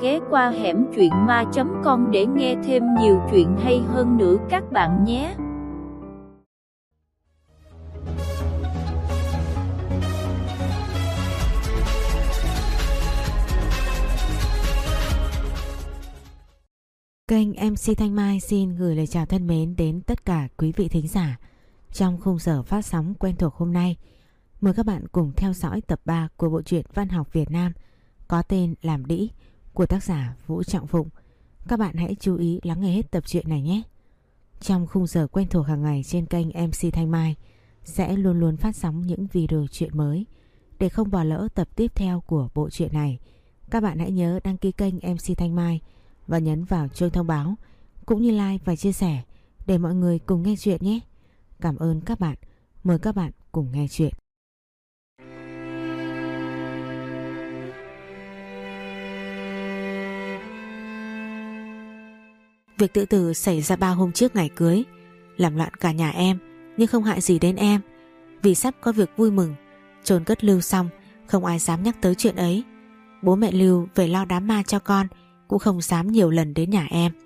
ghé qua hẻm truyện ma.com để nghe thêm nhiều chuyện hay hơn nữa các bạn nhé. Kênh MC Thanh Mai xin gửi lời chào thân mến đến tất cả quý vị thính giả. Trong khung giờ phát sóng quen thuộc hôm nay, mời các bạn cùng theo dõi tập 3 của bộ truyện văn học Việt Nam có tên Làm Đĩ của tác giả Vũ Trọng Phụng. Các bạn hãy chú ý lắng nghe hết tập truyện này nhé. Trong khung giờ quen thuộc hàng ngày trên kênh MC Thanh Mai sẽ luôn luôn phát sóng những video truyện mới. Để không bỏ lỡ tập tiếp theo của bộ truyện này, các bạn hãy nhớ đăng ký kênh MC Thanh Mai và nhấn vào chuông thông báo cũng như like và chia sẻ để mọi người cùng nghe chuyện nhé. Cảm ơn các bạn. Mời các bạn cùng nghe chuyện. Việc tự tử xảy ra 3 hôm trước ngày cưới, làm loạn cả nhà em nhưng không hại gì đến em. Vì sắp có việc vui mừng, chôn cất Lưu xong không ai dám nhắc tới chuyện ấy. Bố mẹ Lưu về lo đám ma cho con cũng không dám nhiều lần đến nhà em.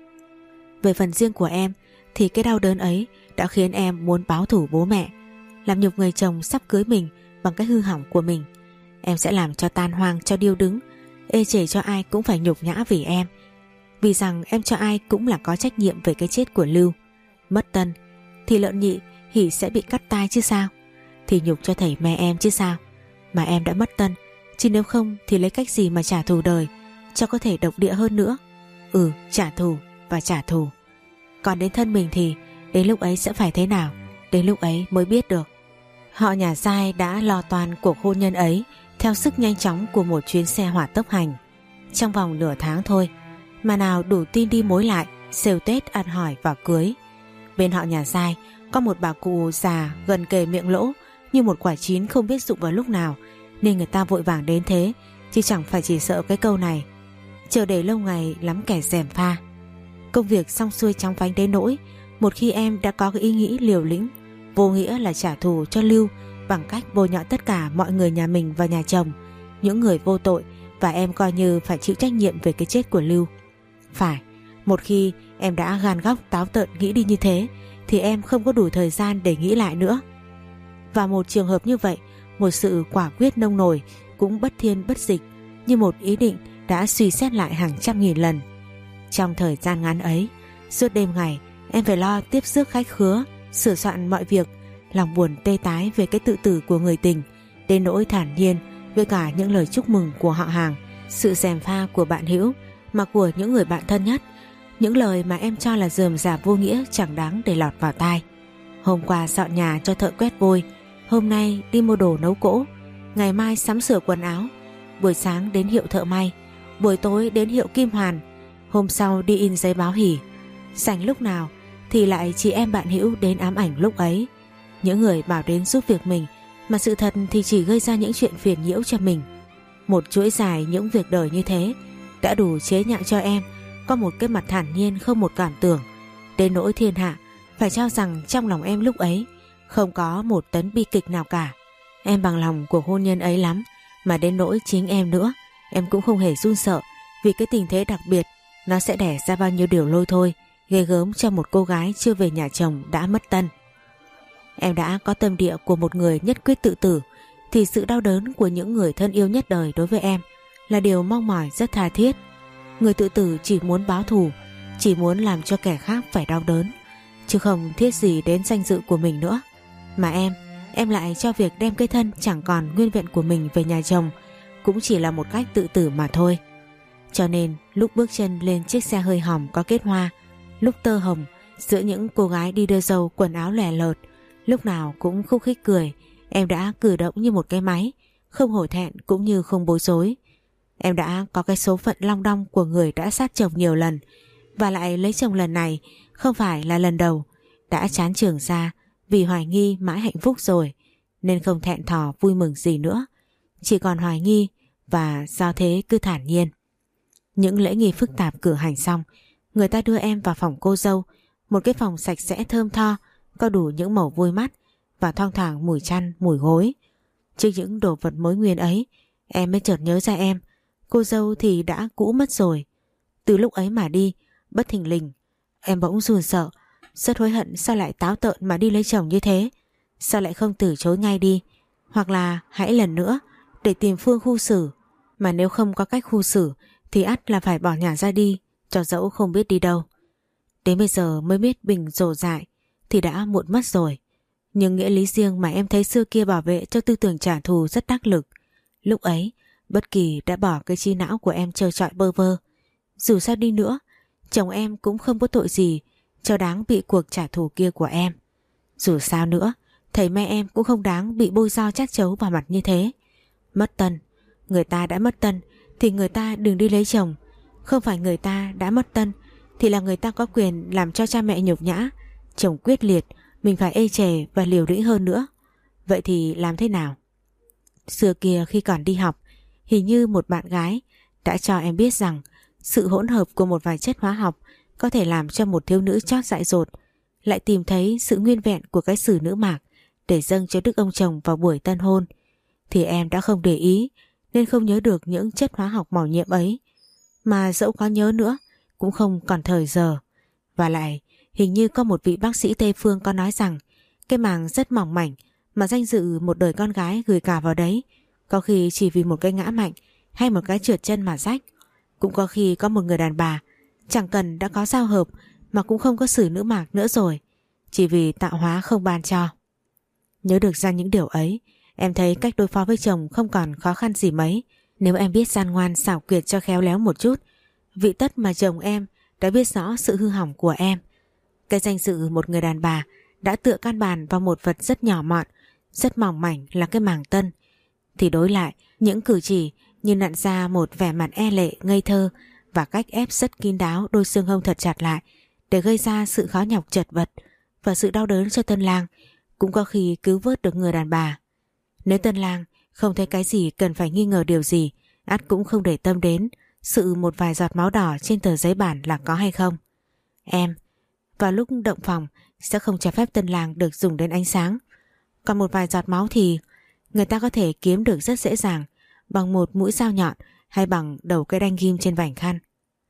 Về phần riêng của em thì cái đau đớn ấy đã khiến em muốn báo thù bố mẹ, làm nhục người chồng sắp cưới mình bằng cái hư hỏng của mình. Em sẽ làm cho tan hoang, cho điêu đứng, ê chề cho ai cũng phải nhục nhã vì em. Vì rằng em cho ai cũng là có trách nhiệm về cái chết của Lưu. Mất Tân thì Lợn Nhị Hỉ sẽ bị cắt tai chứ sao, thì nhục cho thầy mẹ em chứ sao. Mà em đã mất Tân, chứ nếu không thì lấy cách gì mà trả thù đời cho có thể độc địa hơn nữa. Trả thù và trả thù. Còn đến thân mình thì đến lúc ấy sẽ phải thế nào, đến lúc ấy mới biết được. Họ nhà Giai đã lo toan cuộc hôn nhân ấy theo sức nhanh chóng của một chuyến xe hỏa tốc hành. Trong vòng nửa tháng thôi mà nào đủ tin đi mối lại, xều Tết ăn hỏi và cưới. Bên họ nhà Giai có một bà cụ già gần kề miệng lỗ như một quả chín không biết rụng vào lúc nào, nên người ta vội vàng đến thế, chứ chẳng phải chỉ sợ cái câu này chờ để lâu ngày lắm kẻ gièm pha. Công việc xong xuôi chóng vánh đến nỗi một khi em đã có cái ý nghĩ liều lĩnh vô nghĩa là trả thù cho Lưu bằng cách bôi nhọ tất cả mọi người nhà mình và nhà chồng, những người vô tội, và em coi như phải chịu trách nhiệm về cái chết của Lưu. Phải, một khi em đã gan góc táo tợn nghĩ đi như thế thì em không có đủ thời gian để nghĩ lại nữa. Và một trường hợp như vậy, một sự quả quyết nông nổi cũng bất thiên bất dịch như một ý định đã suy xét lại hàng trăm nghìn lần. Trong thời gian ngắn ấy, suốt đêm ngày em phải lo tiếp rước khách khứa, sửa soạn mọi việc, lòng buồn tê tái về cái tự tử của người tình, đến nỗi thản nhiên với cả những lời chúc mừng của họ hàng, sự gièm pha của bạn hữu mà của những người bạn thân nhất, những lời mà em cho là rườm rà vô nghĩa chẳng đáng để lọt vào tai. Hôm qua dọn nhà cho thợ quét vôi, hôm nay đi mua đồ nấu cỗ, ngày mai sắm sửa quần áo, buổi sáng đến hiệu thợ may, buổi tối đến hiệu kim hoàn, hôm sau đi in giấy báo hỉ. Rảnh lúc nào thì lại chị em bạn hữu đến ám ảnh lúc ấy, những người bảo đến giúp việc mình mà sự thật thì chỉ gây ra những chuyện phiền nhiễu cho mình. Một chuỗi dài những việc đời như thế đã đủ chế nhạo cho em có một cái mặt thản nhiên không một cảm tưởng, đến nỗi thiên hạ phải cho rằng trong lòng em lúc ấy không có một tấn bi kịch nào cả. Em bằng lòng cuộc hôn nhân ấy lắm, mà đến nỗi chính em nữa, em cũng không hề run sợ vì cái tình thế đặc biệt nó sẽ đẻ ra bao nhiêu điều lôi thôi ghê gớm cho một cô gái chưa về nhà chồng đã mất Tân. Em đã có tâm địa của một người nhất quyết tự tử, thì sự đau đớn của những người thân yêu nhất đời đối với em là điều mong mỏi rất tha thiết. Người tự tử chỉ muốn báo thù, chỉ muốn làm cho kẻ khác phải đau đớn, chứ không thiết gì đến danh dự của mình nữa. Mà em lại cho việc đem cái thân chẳng còn nguyên vẹn của mình về nhà chồng cũng chỉ là một cách tự tử mà thôi. Cho nên lúc bước chân lên chiếc xe hơi hỏng có kết hoa, lúc tơ hồng giữa những cô gái đi đưa dâu quần áo lẻ lợt, lúc nào cũng khúc khích cười, em đã cử động như một cái máy, không hổ thẹn cũng như không bối rối. Em đã có cái số phận long đong của người đã sát chồng nhiều lần, và lại lấy chồng lần này không phải là lần đầu, đã chán trường ra vì hoài nghi mãi hạnh phúc rồi, nên không thẹn thò vui mừng gì nữa, chỉ còn hoài nghi, và do thế cứ thản nhiên. Những lễ nghi phức tạp cử hành xong, người ta đưa em vào phòng cô dâu, một cái phòng sạch sẽ thơm tho, có đủ những màu vui mắt và thoang thoảng mùi chăn, mùi gối. Trước những đồ vật mới nguyên ấy, em mới chợt nhớ ra em cô dâu thì đã cũ mất rồi. Từ lúc ấy mà đi, bất thình lình, em bỗng run sợ, rất hối hận sao lại táo tợn mà đi lấy chồng như thế. Sao lại không từ chối ngay đi, hoặc là hãy lần nữa để tìm phương khu xử. Mà nếu không có cách khu xử thì ắt là phải bỏ nhà ra đi, cho dẫu không biết đi đâu. Đến bây giờ mới biết Bình rồ dại thì đã muộn mất rồi. Nhưng nghĩa lý riêng mà em thấy xưa kia bảo vệ cho tư tưởng trả thù rất đắc lực. Lúc ấy bất kỳ đã bỏ cái trí não của em trơ trọi bơ vơ. Dù sao đi nữa, chồng em cũng không có tội gì cho đáng bị cuộc trả thù kia của em. Dù sao nữa, thầy mẹ em cũng không đáng bị bôi dao chát chấu vào mặt như thế. Mất tân, người ta đã mất tân thì người ta đừng đi lấy chồng. Không phải người ta đã mất tân thì là người ta có quyền làm cho cha mẹ nhục nhã. Chồng quyết liệt, mình phải ê chề và liều lĩnh hơn nữa. Vậy thì làm thế nào? Xưa kia khi còn đi học, hình như một bạn gái đã cho em biết rằng sự hỗn hợp của một vài chất hóa học có thể làm cho một thiếu nữ chót dại dột lại tìm thấy sự nguyên vẹn của cái xử nữ mạc để dâng cho đức ông chồng vào buổi tân hôn. Thì em đã không để ý nên không nhớ được những chất hóa học màu nhiệm ấy. Mà dẫu có nhớ nữa cũng không còn thời giờ. Và lại hình như có một vị bác sĩ Tây Phương có nói rằng cái màng rất mỏng mảnh mà danh dự một đời con gái gửi cả vào đấy, có khi chỉ vì một cái ngã mạnh hay một cái trượt chân mà rách. Cũng có khi có một người đàn bà chẳng cần đã có giao hợp mà cũng không có xử nữ mạc nữa rồi, chỉ vì tạo hóa không ban cho. Nhớ được ra những điều ấy, em thấy cách đối phó với chồng không còn khó khăn gì mấy. Nếu em biết gian ngoan xảo quyệt cho khéo léo một chút, vị tất mà chồng em đã biết rõ sự hư hỏng của em. Cái danh dự một người đàn bà đã tựa căn bản vào một vật rất nhỏ mọn, rất mỏng mảnh là cái màng tân, thì đối lại những cử chỉ như nặn ra một vẻ mặt e lệ ngây thơ và cách ép rất kín đáo đôi xương hông thật chặt lại để gây ra sự khó nhọc chật vật và sự đau đớn cho tân lang, cũng có khi cứu vớt được người đàn bà. Nếu tân lang không thấy cái gì cần phải nghi ngờ điều gì, ắt cũng không để tâm đến sự một vài giọt máu đỏ trên tờ giấy bản là có hay không. Em vào lúc động phòng sẽ không cho phép tân lang được dùng đến ánh sáng. Còn một vài giọt máu thì người ta có thể kiếm được rất dễ dàng bằng một mũi dao nhọn hay bằng đầu cây đanh ghim trên vành khăn.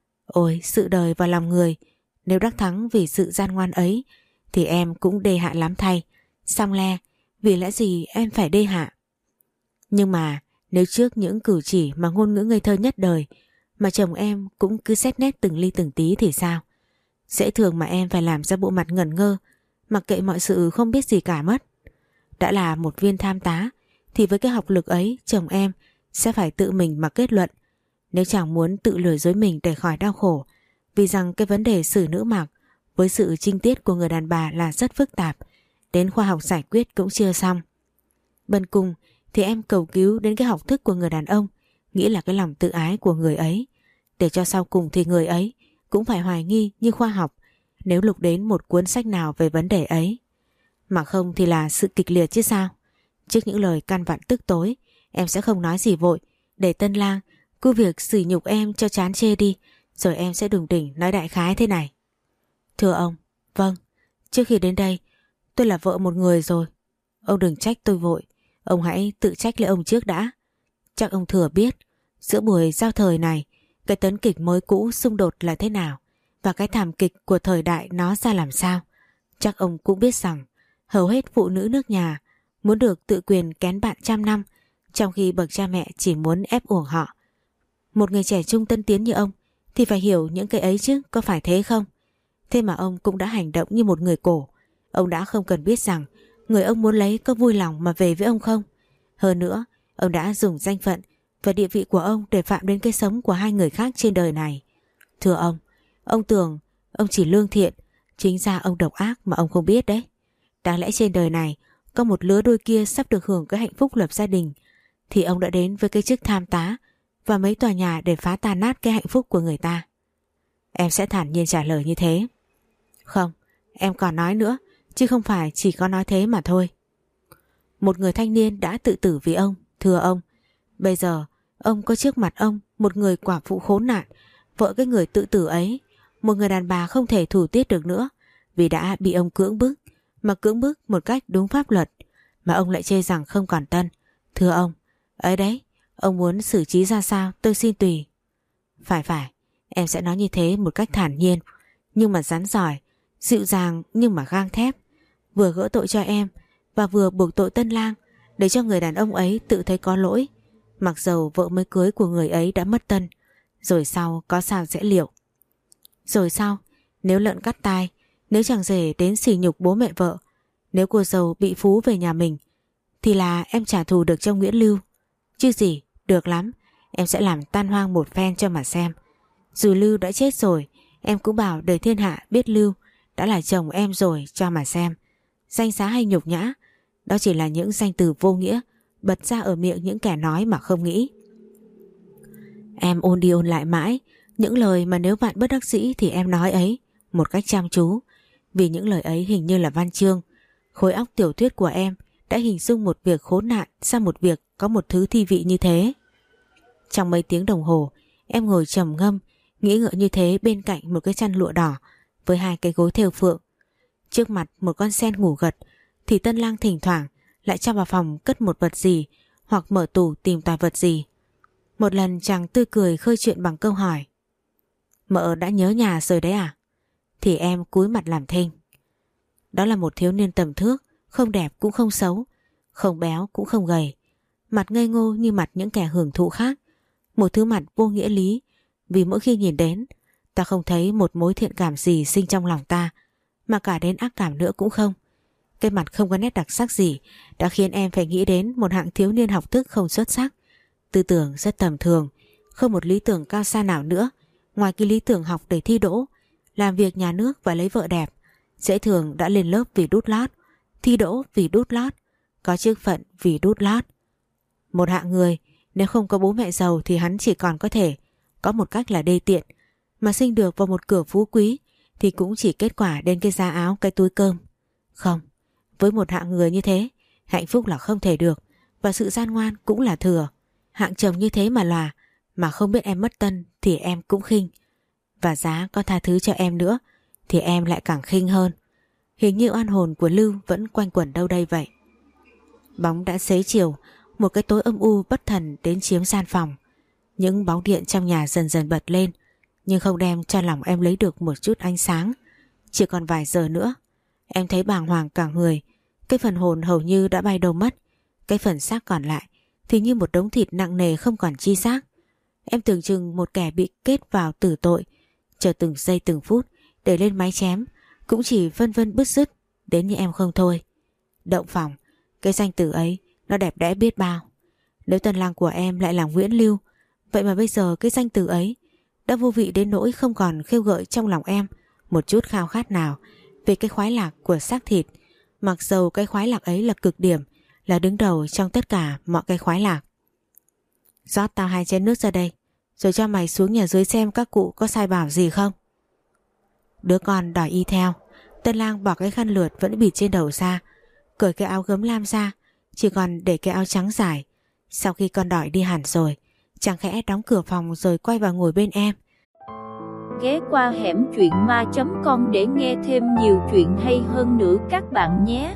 Ôi, sự đời và lòng người, nếu đắc thắng vì sự gian ngoan ấy thì em cũng đê hạ lắm thay. Song le, vì lẽ gì em phải đê hạ? Nhưng mà nếu trước những cử chỉ mà ngôn ngữ ngây thơ nhất đời mà chồng em cũng cứ xét nét từng ly từng tí thì sao? Dễ thường mà em phải làm ra bộ mặt ngẩn ngơ, mặc kệ mọi sự không biết gì cả mất. Đã là một viên tham tá thì với cái học lực ấy chồng em sẽ phải tự mình mà kết luận. Nếu chẳng muốn tự lừa dối mình để khỏi đau khổ, vì rằng cái vấn đề xử nữ mạc với sự trinh tiết của người đàn bà là rất phức tạp, đến khoa học giải quyết cũng chưa xong. Bên cùng thì em cầu cứu đến cái học thức của người đàn ông, nghĩ là cái lòng tự ái của người ấy, để cho sau cùng thì người ấy cũng phải hoài nghi như khoa học nếu lục đến một cuốn sách nào về vấn đề ấy. Mà không thì là sự kịch liệt chứ sao. Trước những lời căn vặn tức tối, em sẽ không nói gì vội, để tân lang cứ việc sỉ nhục em cho chán chê đi, rồi em sẽ đùng đỉnh nói đại khái thế này. Thưa ông, vâng, trước khi đến đây tôi là vợ một người rồi. Ông đừng trách tôi vội, ông hãy tự trách lấy ông trước đã. Chắc ông thừa biết giữa buổi giao thời này cái tấn kịch mới cũ xung đột là thế nào và cái thảm kịch của thời đại nó ra làm sao. Chắc ông cũng biết rằng hầu hết phụ nữ nước nhà muốn được tự quyền kén bạn trăm năm, trong khi bậc cha mẹ chỉ muốn ép uổng họ. Một người trẻ trung tân tiến như ông thì phải hiểu những cái ấy chứ, có phải thế không? Thế mà ông cũng đã hành động như một người cổ. Ông đã không cần biết rằng người ông muốn lấy có vui lòng mà về với ông không. Hơn nữa, ông đã dùng danh phận và địa vị của ông để phạm đến cái sống của hai người khác trên đời này. Thưa ông tưởng ông chỉ lương thiện, chính ra ông độc ác mà ông không biết đấy. Đáng lẽ trên đời này có một lứa đôi kia sắp được hưởng cái hạnh phúc lập gia đình, thì ông đã đến với cái chức tham tá và mấy tòa nhà để phá tan nát cái hạnh phúc của người ta. Em sẽ thản nhiên trả lời như thế. Không, em còn nói nữa, chứ không phải chỉ có nói thế mà thôi. Một người thanh niên đã tự tử vì ông. Thưa ông, bây giờ ông có trước mặt ông một người quả phụ khốn nạn, vợ cái người tự tử ấy, một người đàn bà không thể thủ tiết được nữa vì đã bị ông cưỡng bức, mà cưỡng bức một cách đúng pháp luật, mà ông lại chê rằng không còn tân. Thưa ông, ấy đấy, Ông muốn xử trí ra sao tôi xin tùy. Phải, em sẽ nói như thế một cách thản nhiên, nhưng mà rắn giỏi, dịu dàng nhưng mà gang thép, vừa gỡ tội cho em và vừa buộc tội Tân Lang, để cho người đàn ông ấy tự thấy có lỗi, mặc dầu vợ mới cưới của người ấy đã mất Tân. Rồi sau có sao sẽ liệu. Rồi sau, nếu lợn cắt tai, nếu chàng rể đến sỉ nhục bố mẹ vợ, nếu cô dâu bị phú về nhà mình, thì là em trả thù được cho Nguyễn Lưu. Chứ gì, được lắm, em sẽ làm tan hoang một phen cho mà xem. Dù Lưu đã chết rồi, em cũng bảo để thiên hạ biết Lưu đã là chồng em rồi cho mà xem. Danh giá hay nhục nhã, đó chỉ là những danh từ vô nghĩa bật ra ở miệng những kẻ nói mà không nghĩ. Em ôn đi ôn lại mãi những lời mà nếu bạn bất đắc dĩ thì em nói ấy một cách chăm chú, vì những lời ấy hình như là văn chương. Khối óc tiểu thuyết của em đã hình dung một việc khốn nạn sang một việc có một thứ thi vị như thế. Trong mấy tiếng đồng hồ, em ngồi trầm ngâm, nghĩ ngợi như thế bên cạnh một cái chăn lụa đỏ với hai cái gối thêu phượng. Trước mặt một con sen ngủ gật, thì Tân Lang thỉnh thoảng lại cho vào phòng cất một vật gì hoặc mở tủ tìm tòi vật gì. Một lần chàng tươi cười khơi chuyện bằng câu hỏi: Mợ đã nhớ nhà rồi đấy à? Thì em cúi mặt làm thinh. Đó là một thiếu niên tầm thước, không đẹp cũng không xấu, không béo cũng không gầy, mặt ngây ngô như mặt những kẻ hưởng thụ khác, một thứ mặt vô nghĩa lý, vì mỗi khi nhìn đến ta không thấy một mối thiện cảm gì sinh trong lòng ta, mà cả đến ác cảm nữa cũng không. Cái mặt không có nét đặc sắc gì đã khiến em phải nghĩ đến một hạng thiếu niên học thức không xuất sắc, tư tưởng rất tầm thường, không một lý tưởng cao xa nào nữa ngoài cái lý tưởng học để thi đỗ, làm việc nhà nước và lấy vợ đẹp. Dễ thường đã lên lớp vì đút lót, thi đỗ vì đút lót, có chức phận vì đút lót. Một hạng người nếu không có bố mẹ giàu thì hắn chỉ còn có thể có một cách là đê tiện, mà sinh được vào một cửa phú quý thì cũng chỉ kết quả đến cái giá áo cái túi cơm. Không, với một hạng người như thế, hạnh phúc là không thể được, và sự gian ngoan cũng là thừa. Hạng chồng như thế mà lòa, mà không biết em mất Tân thì em cũng khinh, và giá có tha thứ cho em nữa thì em lại càng khinh hơn. Hình như oan hồn của Lưu vẫn quanh quẩn đâu đây vậy. Bóng đã xế chiều, một cái tối âm u bất thần đến chiếm gian phòng. Những bóng điện trong nhà dần dần bật lên, nhưng không đem cho lòng em lấy được một chút ánh sáng. Chỉ còn vài giờ nữa, em thấy bàng hoàng cả người. Cái phần hồn hầu như đã bay đâu mất, cái phần xác còn lại thì như một đống thịt nặng nề không còn chi xác. Em tưởng chừng một kẻ bị kết vào tử tội, chờ từng giây từng phút để lên máy chém cũng chỉ vân vân bứt rứt đến như em không thôi. Động phòng, cái danh từ ấy nó đẹp đẽ biết bao. Nếu Tân Lang của em lại là Nguyễn Lưu, vậy mà bây giờ cái danh từ ấy đã vô vị đến nỗi không còn khêu gợi trong lòng em một chút khao khát nào về cái khoái lạc của xác thịt, mặc dầu cái khoái lạc ấy là cực điểm, là đứng đầu trong tất cả mọi cái khoái lạc. Rót tao 2 chén nước ra đây, rồi cho mày xuống nhà dưới xem các cụ có sai bảo gì không. Đứa con đòi y theo. Tân Lang bỏ cái khăn lượt vẫn bịt trên đầu ra, cởi cái áo gấm lam ra, chỉ còn để cái áo trắng dài. Sau khi con đòi đi hẳn rồi, chàng khẽ đóng cửa phòng rồi quay vào ngồi bên em. Ghé qua hẻm truyện ma.com để nghe thêm nhiều chuyện hay hơn nữa các bạn nhé.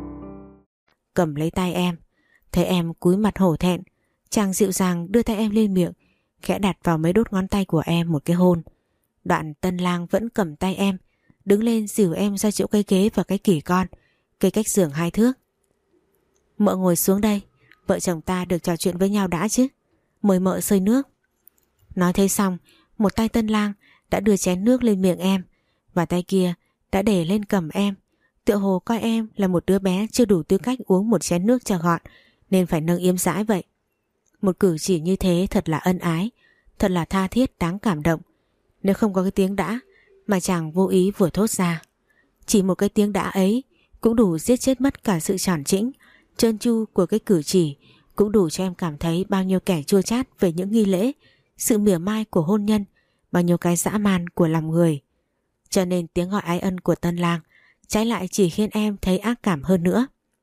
Cầm lấy tay em, thấy em cúi mặt hổ thẹn, chàng dịu dàng đưa tay em lên miệng, khẽ đặt vào mấy đốt ngón tay của em một cái hôn. Đoạn Tân Lang vẫn cầm tay em, đứng lên dìu em ra chỗ cây ghế và cái kỷ con, cây cách giường 2 thước. Mợ ngồi xuống đây, vợ chồng ta được trò chuyện với nhau đã chứ. Mời mợ xơi nước. Nói thế xong, một tay Tân Lang đã đưa chén nước lên miệng em, và tay kia đã để lên cằm em, tựa hồ coi em là một đứa bé chưa đủ tư cách uống một chén nước cho gọn, nên phải nâng yếm dãi vậy. Một cử chỉ như thế thật là ân ái, thật là tha thiết đáng cảm động. Nếu không có cái tiếng đã mà chàng vô ý vừa thốt ra, chỉ một cái tiếng đã ấy cũng đủ giết chết mất cả sự tròn trĩnh, trơn tru của cái cử chỉ, cũng đủ cho em cảm thấy bao nhiêu kẻ chua chát về những nghi lễ, sự mỉa mai của hôn nhân, bao nhiêu cái dã man của lòng người. Cho nên tiếng gọi ái ân của Tân Lang trái lại chỉ khiến em thấy ác cảm hơn nữa.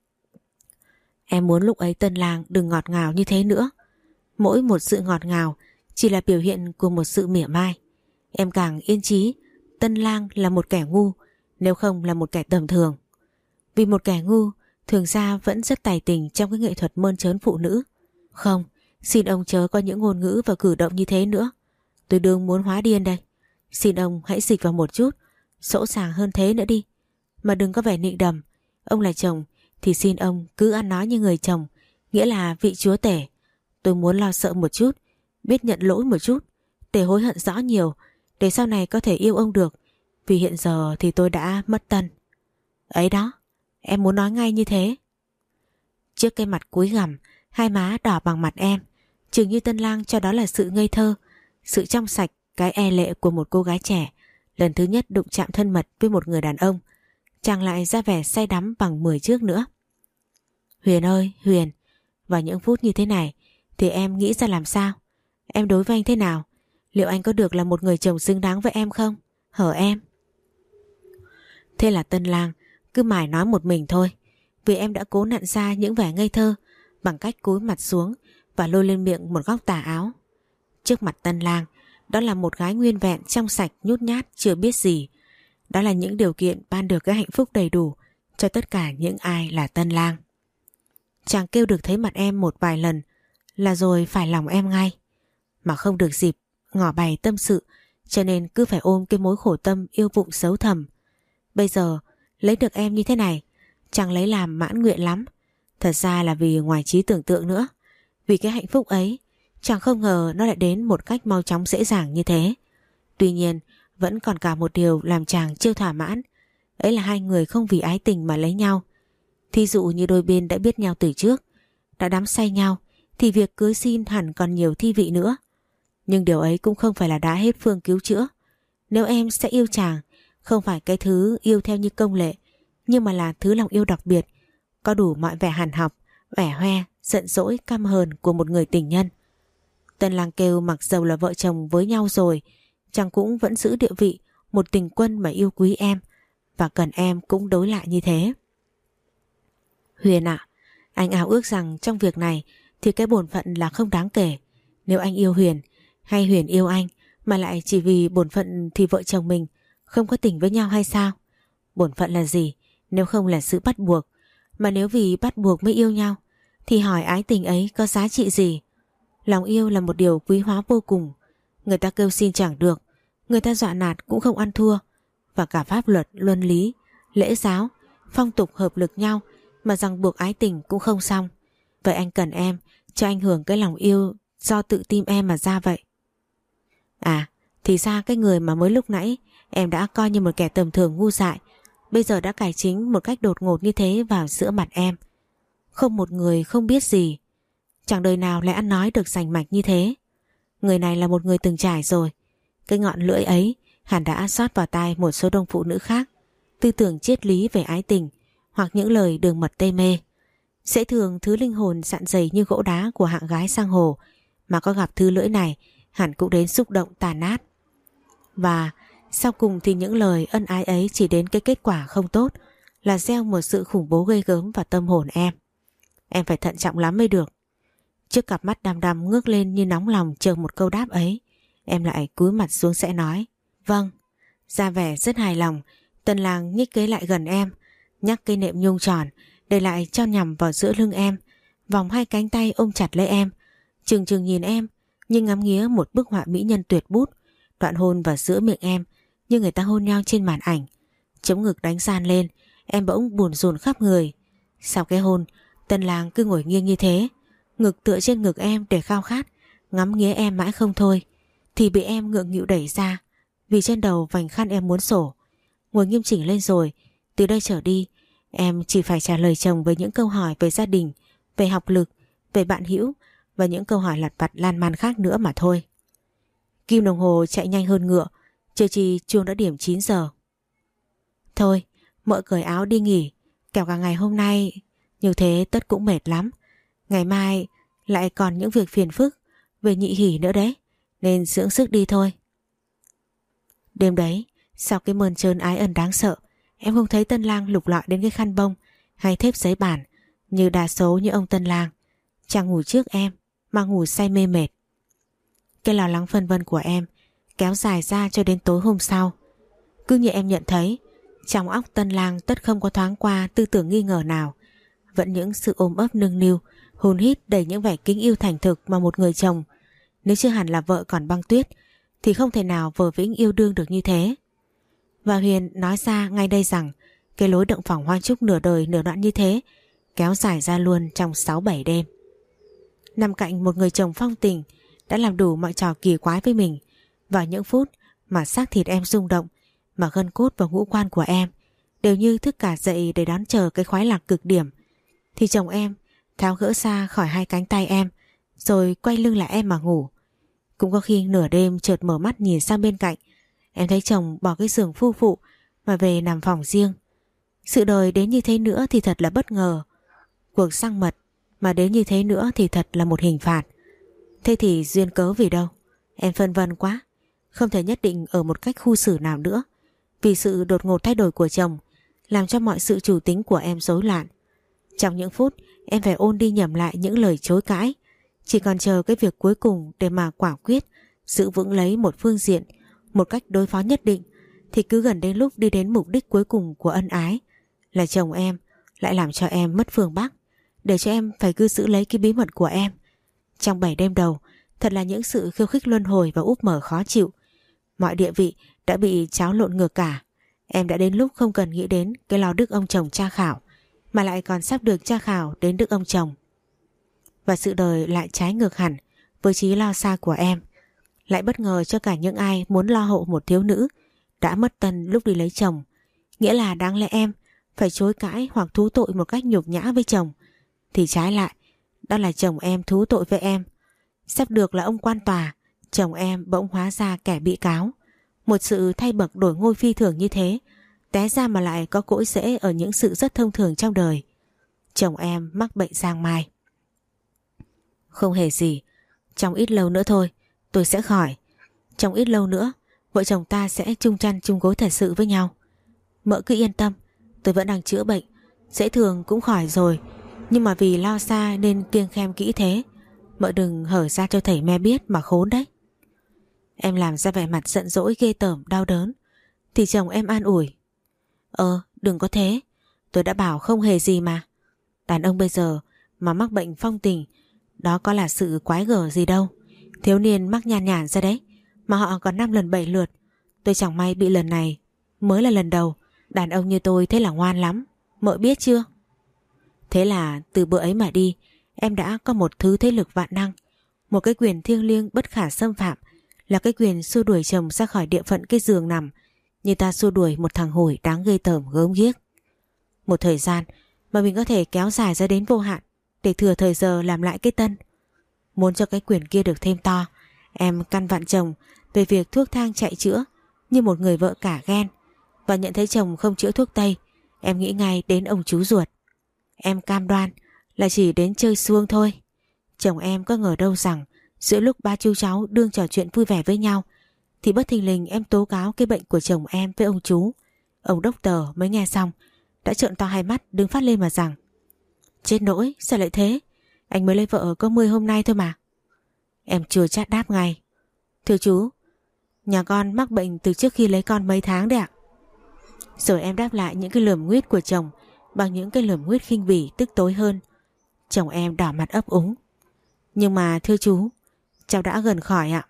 Em muốn lúc ấy Tân Lang đừng ngọt ngào như thế nữa. Mỗi một sự ngọt ngào chỉ là biểu hiện của một sự mỉa mai. Em càng yên chí Tân Lang là một kẻ ngu, nếu không là một kẻ tầm thường. Vì một kẻ ngu thường ra vẫn rất tài tình trong cái nghệ thuật mơn trớn phụ nữ. Không, Xin ông chớ có những ngôn ngữ và cử động như thế nữa. Tôi đương muốn hóa điên đây. Xin ông hãy dịch vào một chút, sỗ sàng hơn thế nữa đi. Mà đừng có vẻ nịnh đầm. Ông là chồng thì xin ông cứ ăn nói như người chồng, nghĩa là vị chúa tể. Tôi muốn lo sợ một chút, biết nhận lỗi một chút, để hối hận rõ nhiều, để sau này có thể yêu ông được. Vì hiện giờ thì tôi đã mất Tân. Ấy đó, em muốn nói ngay như thế. Trước cái mặt cúi gằm, hai má đỏ bằng mặt em, chừng như Tân Lang cho đó là sự ngây thơ, sự trong sạch, cái e lệ của một cô gái trẻ lần thứ nhất đụng chạm thân mật với một người đàn ông. Chàng lại ra vẻ say đắm bằng 10 trước nữa. Huyền ơi Huyền, vào những phút như thế này thì em nghĩ ra làm sao? Em đối với anh thế nào? Liệu anh có được là một người chồng xứng đáng với em không? Hở em? Thế là Tân Lang cứ mải nói một mình thôi, vì em đã cố nặn ra những vẻ ngây thơ bằng cách cúi mặt xuống và lôi lên miệng một góc tà áo. Trước mặt Tân Lang, đó là một gái nguyên vẹn, trong sạch, nhút nhát, chưa biết gì. Đó là những điều kiện ban được cái hạnh phúc đầy đủ cho tất cả những ai là Tân Lang. Chàng kêu được thấy mặt em một vài lần là rồi phải lòng em ngay, mà không được dịp ngỏ bày tâm sự, cho nên cứ phải ôm cái mối khổ tâm yêu vụng xấu thầm. Bây giờ lấy được em như thế này, chàng lấy làm mãn nguyện lắm. Thật ra là vì ngoài trí tưởng tượng nữa. Vì cái hạnh phúc ấy, chàng không ngờ nó lại đến một cách mau chóng dễ dàng như thế. Tuy nhiên vẫn còn cả một điều làm chàng chưa thỏa mãn. Ấy là hai người không vì ái tình mà lấy nhau. Thí dụ như đôi bên đã biết nhau từ trước, đã đắm say nhau, thì việc cưới xin hẳn còn nhiều thi vị nữa. Nhưng điều ấy cũng không phải là đã hết phương cứu chữa. Nếu em sẽ yêu chàng, không phải cái thứ yêu theo như công lệ, nhưng mà là thứ lòng yêu đặc biệt, có đủ mọi vẻ hàn học, vẻ hoe, giận dỗi, căm hờn của một người tình nhân. Tân Lang kêu mặc dầu là vợ chồng với nhau rồi, chàng cũng vẫn giữ địa vị một tình quân mà yêu quý em, và cần em cũng đối lại như thế. Huyền ạ, anh ao ước rằng trong việc này thì cái bổn phận là không đáng kể. Nếu anh yêu Huyền hay Huyền yêu anh mà lại chỉ vì bổn phận thì vợ chồng mình không có tình với nhau hay sao? Bổn phận là gì nếu không là sự bắt buộc? Mà nếu vì bắt buộc mới yêu nhau thì hỏi ái tình ấy có giá trị gì? Lòng yêu là một điều quý hóa vô cùng. Người ta kêu xin chẳng được, người ta dọa nạt cũng không ăn thua. Và cả pháp luật, luân lý, lễ giáo, phong tục hợp lực nhau mà ràng buộc ái tình cũng không xong. Vậy anh cần em cho anh hưởng cái lòng yêu do tự tim em mà ra vậy. À, thì ra cái người mà mới lúc nãy em đã coi như một kẻ tầm thường ngu dại, bây giờ đã cải chính một cách đột ngột như thế vào giữa mặt em. Không một người không biết gì, chẳng đời nào lại ăn nói được rành mạch như thế. Người này là một người từng trải rồi. Cái ngọn lưỡi ấy hẳn đã xót vào tai một số đông phụ nữ khác tư tưởng triết lý về ái tình hoặc những lời đường mật tê mê. Dễ thường thứ linh hồn sạn dày như gỗ đá của hạng gái sang hồ mà có gặp thứ lưỡi này hẳn cũng đến xúc động tàn nát. Và sau cùng thì những lời ân ái ấy chỉ đến cái kết quả không tốt, là gieo một sự khủng bố ghê gớm vào tâm hồn em. Em phải thận trọng lắm mới được. Trước cặp mắt đăm đăm ngước lên như nóng lòng chờ một câu đáp ấy, em lại cúi mặt xuống sẽ nói vâng. Ra vẻ rất hài lòng, Tân Lang nhích kế lại gần em, nhắc cây nệm nhung tròn để lại cho nhằm vào giữa lưng em, vòng hai cánh tay ôm chặt lấy em, trừng trừng nhìn em như ngắm nghía một bức họa mỹ nhân tuyệt bút. Đoạn hôn vào giữa miệng em như người ta hôn nhau trên màn ảnh. Chống ngực đánh gian lên, em bỗng buồn rùn khắp người. Sau cái hôn, Tân Lang cứ ngồi nghiêng như thế, ngực tựa trên ngực em để khao khát, ngắm nghía em mãi không thôi, thì bị em ngượng nghịu đẩy ra, vì trên đầu vành khăn em muốn sổ. Ngồi nghiêm chỉnh lên rồi, từ đây trở đi em chỉ phải trả lời chồng với những câu hỏi về gia đình, về học lực, về bạn hữu và những câu hỏi lặt vặt lan man khác nữa mà thôi. Kim đồng hồ chạy nhanh hơn ngựa, chưa chi chuông đã điểm 9 giờ. Thôi, mợ cởi áo đi nghỉ, kẻo cả ngày hôm nay như thế tất cũng mệt lắm. Ngày mai lại còn những việc phiền phức về nhị hỉ nữa đấy, nên dưỡng sức đi thôi. Đêm đấy, sau cái mơn trớn ái ân đáng sợ, em không thấy Tân Lang lục lọi đến cái khăn bông hay thép giấy bản như đa số như ông Tân Lang. Chàng ngủ trước em mà ngủ say mê mệt. Cái lo lắng phân vân của em kéo dài ra cho đến tối hôm sau. Cứ như em nhận thấy trong óc Tân Lang tất không có thoáng qua tư tưởng nghi ngờ nào, vẫn những sự ôm ấp nâng niu, hôn hít đầy những vẻ kính yêu thành thực mà một người chồng, nếu chưa hẳn là vợ còn băng tuyết, thì không thể nào vờ vĩnh yêu đương được như thế. Và Huyền nói ra ngay đây rằng cái lối động phòng Hoa Trúc nửa đời nửa đoạn như thế kéo dài ra luôn trong 6-7 đêm. Nằm cạnh một người chồng phong tình đã làm đủ mọi trò kỳ quái với mình. Vào những phút mà xác thịt em rung động, mà gân cốt và ngũ quan của em đều như thức cả dậy để đón chờ cái khoái lạc cực điểm, thì chồng em tháo gỡ xa khỏi hai cánh tay em, rồi quay lưng lại em mà ngủ. Cũng có khi nửa đêm chợt mở mắt nhìn sang bên cạnh, em thấy chồng bỏ cái giường phu phụ mà về nằm phòng riêng. Sự đời đến như thế nữa thì thật là bất ngờ. Cuộc sang mật mà đến như thế nữa thì thật là một hình phạt. Thế thì duyên cớ vì đâu? Em phân vân quá, không thể nhất định ở một cách khu xử nào nữa, vì sự đột ngột thay đổi của chồng làm cho mọi sự chủ tính của em rối loạn. Trong những phút em phải ôn đi nhẩm lại những lời chối cãi, chỉ còn chờ cái việc cuối cùng để mà quả quyết giữ vững lấy một phương diện, một cách đối phó nhất định, thì cứ gần đến lúc đi đến mục đích cuối cùng của ân ái là chồng em lại làm cho em mất phương Bắc, để cho em phải cứ giữ lấy cái bí mật của em. Trong 7 đêm đầu thật là những sự khiêu khích luân hồi và úp mở khó chịu. Mọi địa vị đã bị tráo lộn ngược cả. Em đã đến lúc không cần nghĩ đến cái lò đức ông chồng tra khảo, mà lại còn sắp được tra khảo đến đức ông chồng. Và sự đời lại trái ngược hẳn với trí lo xa của em, lại bất ngờ cho cả những ai muốn lo hộ một thiếu nữ đã mất tân lúc đi lấy chồng. Nghĩa là đáng lẽ em phải chối cãi hoặc thú tội một cách nhục nhã với chồng, thì trái lại đó là chồng em thú tội với em. Sắp được là ông quan tòa, chồng em bỗng hóa ra kẻ bị cáo. Một sự thay bậc đổi ngôi phi thường như thế, té ra mà lại có cỗi rễ ở những sự rất thông thường trong đời. Chồng em mắc bệnh giang mai. Không hề gì, trong ít lâu nữa thôi tôi sẽ khỏi. Trong ít lâu nữa vợ chồng ta sẽ chung chăn chung gối thật sự với nhau. Mợ cứ yên tâm, tôi vẫn đang chữa bệnh, dễ thường cũng khỏi rồi, nhưng mà vì lo xa nên kiêng khem kỹ thế. Mợ đừng hở ra cho thầy me biết mà khốn đấy. Em làm ra vẻ mặt giận dỗi ghê tởm đau đớn, thì chồng em an ủi: đừng có thế, tôi đã bảo không hề gì mà. Đàn ông bây giờ mà mắc bệnh phong tình, đó có là sự quái gở gì đâu. Thiếu niên mắc nhan nhản ra đấy, mà họ còn 5 lần 7 lượt. Tôi chẳng may bị lần này mới là lần đầu. Đàn ông như tôi thế là ngoan lắm, mợ biết chưa? Thế là từ bữa ấy mà đi, em đã có một thứ thế lực vạn năng, một cái quyền thiêng liêng bất khả xâm phạm, là cái quyền xua đuổi chồng ra khỏi địa phận cái giường nằm, như ta xua đuổi một thằng hủi đáng ghê tởm gớm ghiếc. Một thời gian mà mình có thể kéo dài ra đến vô hạn, để thừa thời giờ làm lại cái tân. Muốn cho cái quyền kia được thêm to, em căn vặn chồng về việc thuốc thang chạy chữa như một người vợ cả ghen. Và nhận thấy chồng không chữa thuốc tây, em nghĩ ngay đến ông chú ruột. Em cam đoan là chỉ đến chơi xuông thôi. Chồng em có ngờ đâu rằng giữa lúc ba chú cháu đương trò chuyện vui vẻ với nhau, thì bất thình lình em tố cáo cái bệnh của chồng em với ông chú. Ông đốc tờ mới nghe xong đã trợn to hai mắt đứng phát lên mà rằng: chết nỗi, sao lại thế? Anh mới lấy vợ có 10 hôm nay thôi mà. Em chua chát đáp ngay: thưa chú, nhà con mắc bệnh từ trước khi lấy con mấy tháng đấy ạ. Rồi em đáp lại những cái lườm nguýt của chồng bằng những cái lườm nguýt khinh bỉ tức tối hơn. Chồng em đỏ mặt ấp úng: nhưng mà thưa chú, cháu đã gần khỏi ạ.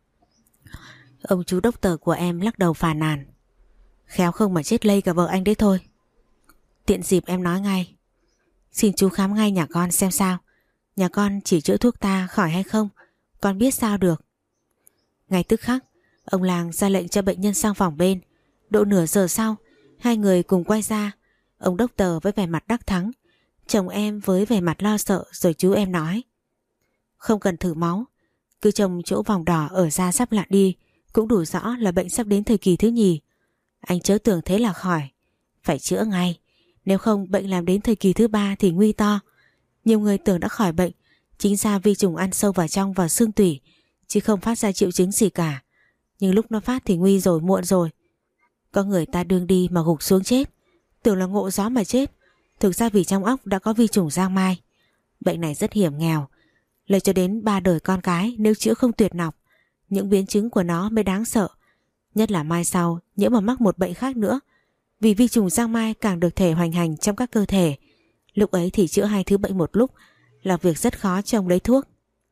Ông chú đốc tờ của em lắc đầu phàn nàn: khéo không mà chết lây cả vợ anh đấy thôi. Tiện dịp em nói ngay: xin chú khám ngay nhà con xem sao. Nhà con chỉ chữa thuốc ta khỏi hay không, con biết sao được. Ngay tức khắc, ông làng ra lệnh cho bệnh nhân sang phòng bên. Độ nửa giờ sau, hai người cùng quay ra. Ông đốc tờ với vẻ mặt đắc thắng, chồng em với vẻ mặt lo sợ. Rồi chú em nói: không cần thử máu, cứ trông chỗ vòng đỏ ở da sắp lặn đi cũng đủ rõ là bệnh sắp đến thời kỳ thứ nhì. Anh chớ tưởng thế là khỏi, phải chữa ngay, nếu không bệnh làm đến thời kỳ thứ 3 thì nguy to. Nhiều người tưởng đã khỏi bệnh, chính ra vi trùng ăn sâu vào trong vào xương tủy, chứ không phát ra triệu chứng gì cả. Nhưng lúc nó phát thì nguy rồi, muộn rồi. Có người ta đương đi mà gục xuống chết, tưởng là ngộ gió mà chết, thực ra vì trong óc đã có vi trùng giang mai. Bệnh này rất hiểm nghèo, lây cho đến 3 đời con cái nếu chữa không tuyệt nọc. Những biến chứng của nó mới đáng sợ, nhất là mai sau nhỡ mà mắc một bệnh khác nữa, vì vi trùng giang mai càng được thể hoành hành trong các cơ thể, Lúc ấy thì chữa 2 thứ bệnh một lúc là việc rất khó cho ông lấy thuốc.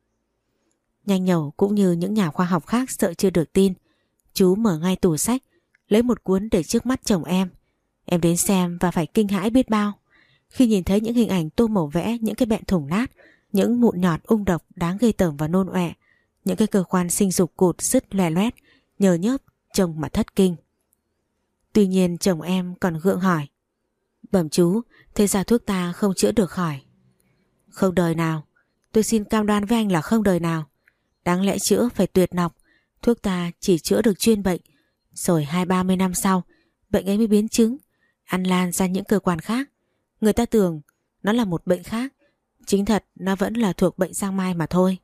Nhanh nhẩu cũng như những nhà khoa học khác sợ chưa được tin, chú mở ngay tủ sách, lấy một cuốn để trước mắt chồng em. Em đến xem và phải kinh hãi biết bao khi nhìn thấy những hình ảnh tô màu vẽ những cái bẹn thủng nát, những mụn nhọt ung độc đáng ghê tởm và nôn ọe, những cái cơ quan sinh dục cụt sứt loè loét, nhờ nhớp, trông mà thất kinh. Tuy nhiên chồng em còn gượng hỏi: Bẩm chú, thế ra thuốc ta không chữa được khỏi? Không đời nào, tôi xin cam đoan với anh là không đời nào. Đáng lẽ chữa phải tuyệt nọc, thuốc ta chỉ chữa được chuyên bệnh, rồi 20-30 năm sau bệnh ấy mới biến chứng, ăn lan ra những cơ quan khác. Người ta tưởng nó là một bệnh khác, chính thật nó vẫn là thuộc bệnh giang mai mà thôi.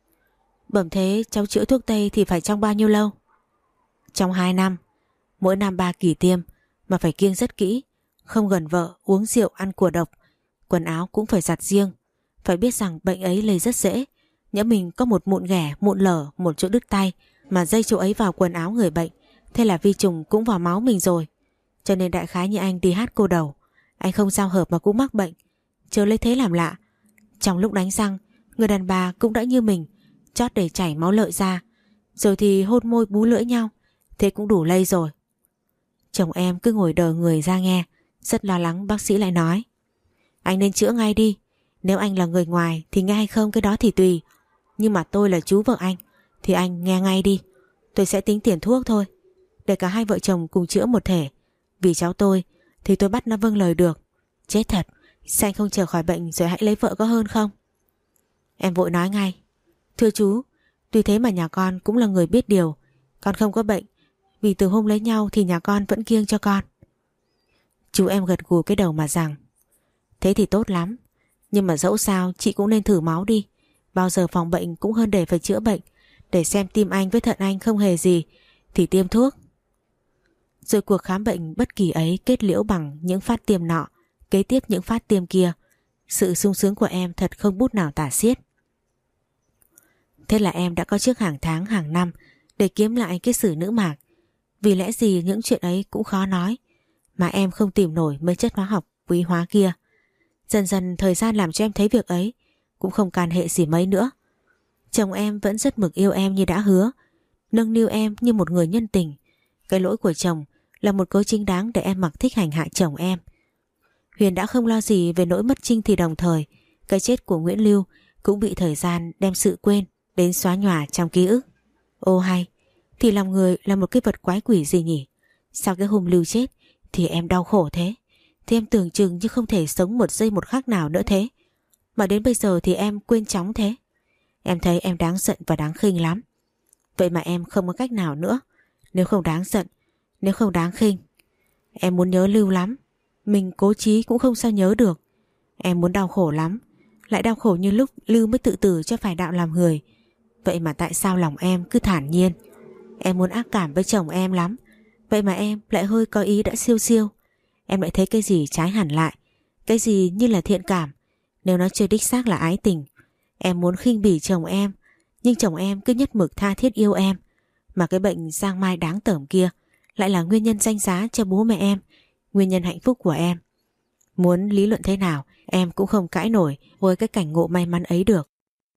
Bẩm thế cháu chữa thuốc tây thì phải trong bao nhiêu lâu? Trong 2 năm, mỗi năm 3 kỳ tiêm, mà phải kiêng rất kỹ, không gần vợ, uống rượu, ăn của độc, quần áo cũng phải giặt riêng. Phải biết rằng bệnh ấy lây rất dễ, nhỡ mình có một mụn ghẻ, mụn lở, một chỗ đứt tay mà dây chỗ ấy vào quần áo người bệnh, thế là vi trùng cũng vào máu mình rồi. Cho nên đại khái như anh đi hát cô đầu, anh không giao hợp mà cũng mắc bệnh, chớ lấy thế làm lạ. Trong lúc đánh răng, người đàn bà cũng đã như mình, chót để chảy máu lợi ra, rồi thì hôn môi bú lưỡi nhau, thế cũng đủ lây rồi. Chồng em cứ ngồi đờ người ra nghe, rất lo lắng. Bác sĩ lại nói: Anh nên chữa ngay đi. Nếu anh là người ngoài thì nghe hay không cái đó thì tùy, nhưng mà tôi là chú vợ anh thì anh nghe ngay đi. Tôi sẽ tính tiền thuốc thôi, để cả hai vợ chồng cùng chữa một thể. Vì cháu tôi thì tôi bắt nó vâng lời được. Chết thật, sao anh không chờ khỏi bệnh rồi hãy lấy vợ có hơn không? Em vội nói ngay: Thưa chú, tuy thế mà nhà con cũng là người biết điều, con không có bệnh, vì từ hôm lấy nhau thì nhà con vẫn kiêng cho con. Chú em gật gù cái đầu mà rằng: Thế thì tốt lắm, nhưng mà dẫu sao chị cũng nên thử máu đi. Bao giờ phòng bệnh cũng hơn để phải chữa bệnh, để xem tim anh với thận anh không hề gì thì tiêm thuốc. Rồi cuộc khám bệnh bất kỳ ấy kết liễu bằng những phát tiêm nọ, kế tiếp những phát tiêm kia. Sự sung sướng của em thật không bút nào tả xiết. Thế là em đã có trước hàng tháng hàng năm để kiếm lại cái sử nữ mạc. Vì lẽ gì những chuyện ấy cũng khó nói mà em không tìm nổi mấy chất hóa học quý hóa kia. Dần dần thời gian làm cho em thấy việc ấy cũng không can hệ gì mấy nữa. Chồng em vẫn rất mực yêu em như đã hứa, nâng niu em như một người nhân tình. Cái lỗi của chồng là một cớ chính đáng để em mặc thích hành hạ chồng em. Huyền đã không lo gì về nỗi mất Trinh, thì đồng thời cái chết của Nguyễn Lưu cũng bị thời gian đem sự quên đến xóa nhòa trong ký ức. Ô hay, thì lòng người là một cái vật quái quỷ gì nhỉ? Sao cái hôm Lưu chết thì em đau khổ thế? Thì em tưởng chừng như không thể sống một giây một khắc nào nữa thế, mà đến bây giờ thì em quên chóng thế. Em thấy em đáng giận và đáng khinh lắm. Vậy mà em không có cách nào nữa. Nếu không đáng giận, nếu không đáng khinh, em muốn nhớ Lưu lắm. Mình cố chí cũng không sao nhớ được. Em muốn đau khổ lắm, lại đau khổ như lúc Lưu mới tự tử cho phải đạo làm người. Vậy mà tại sao lòng em cứ thản nhiên? Em muốn ác cảm với chồng em lắm, vậy mà em lại hơi có ý đã siêu siêu. Em lại thấy cái gì trái hẳn lại, cái gì như là thiện cảm, nếu nó chưa đích xác là ái tình. Em muốn khinh bỉ chồng em, nhưng chồng em cứ nhất mực tha thiết yêu em. Mà cái bệnh giang mai đáng tởm kia lại là nguyên nhân danh giá cho bố mẹ em, nguyên nhân hạnh phúc của em. Muốn lý luận thế nào em cũng không cãi nổi với cái cảnh ngộ may mắn ấy được.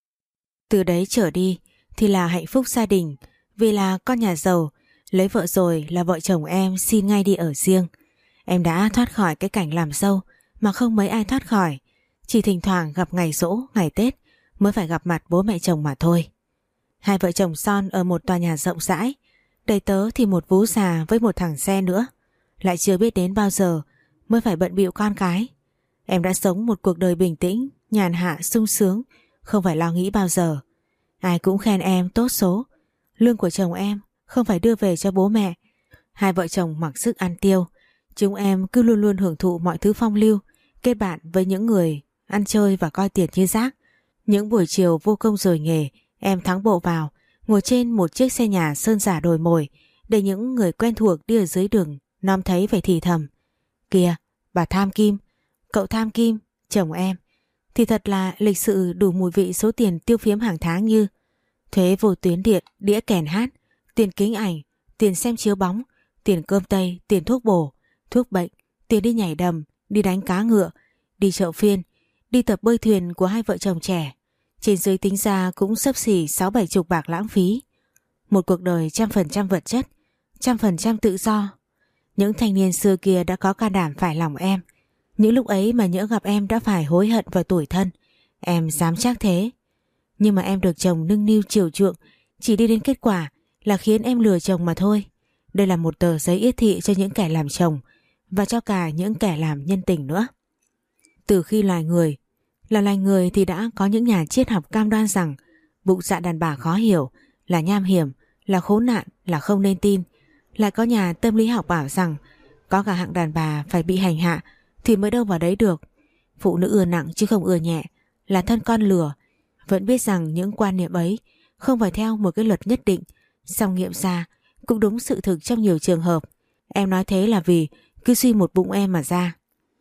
Từ đấy trở đi thì là hạnh phúc gia đình, vì là con nhà giàu, lấy vợ rồi là vợ chồng em xin ngay đi ở riêng. Em đã thoát khỏi cái cảnh làm dâu mà không mấy ai thoát khỏi, chỉ thỉnh thoảng gặp ngày giỗ, ngày Tết mới phải gặp mặt bố mẹ chồng mà thôi. Hai vợ chồng son ở một tòa nhà rộng rãi, đầy tớ thì một vú già với một thằng xe nữa, lại chưa biết đến bao giờ mới phải bận bịu con cái. Em đã sống một cuộc đời bình tĩnh, nhàn hạ, sung sướng, không phải lo nghĩ bao giờ. Ai cũng khen em tốt số. Lương của chồng em không phải đưa về cho bố mẹ. Hai vợ chồng mặc sức ăn tiêu. Chúng em cứ luôn luôn hưởng thụ mọi thứ phong lưu, kết bạn với những người ăn chơi và coi tiền như rác. Những buổi chiều vô công rồi nghề, em thắng bộ vào, ngồi trên một chiếc xe nhà sơn giả đồi mồi, để những người quen thuộc đi ở dưới đường nom thấy phải thì thầm: Kìa, bà Tham Kim, cậu Tham Kim, chồng em. Thì thật là lịch sự đủ mùi vị số tiền tiêu phiếm hàng tháng như thuế vô tuyến điện, đĩa kèn hát, tiền kính ảnh, tiền xem chiếu bóng, tiền cơm tây, tiền thuốc bổ, thuốc bệnh, tiền đi nhảy đầm, đi đánh cá ngựa, đi chợ phiên, đi tập bơi thuyền của hai vợ chồng trẻ. Trên dưới tính ra cũng xấp xỉ 6-7 chục bạc lãng phí. Một cuộc đời 100% vật chất, 100% tự do. Những thanh niên xưa kia đã có can đảm phải lòng em. Những lúc ấy mà nhỡ gặp em đã phải hối hận và tủi thân. Em dám chắc thế. Nhưng mà em được chồng nâng niu chiều chuộng, chỉ đi đến kết quả là khiến em lừa chồng mà thôi. Đây là một tờ giấy yết thị cho những kẻ làm chồng và cho cả những kẻ làm nhân tình nữa. Từ khi loài người là loài người thì đã có những nhà triết học cam đoan rằng bụng dạ đàn bà khó hiểu, là nham hiểm, là khốn nạn, là không nên tin. Lại có nhà tâm lý học bảo rằng có cả hạng đàn bà phải bị hành hạ thì mới đâu vào đấy được. Phụ nữ ưa nặng chứ không ưa nhẹ, là thân con lừa. Vẫn biết rằng những quan niệm ấy không phải theo một cái luật nhất định, song nghiệm ra cũng đúng sự thực trong nhiều trường hợp. Em nói thế là vì cứ suy một bụng em mà ra.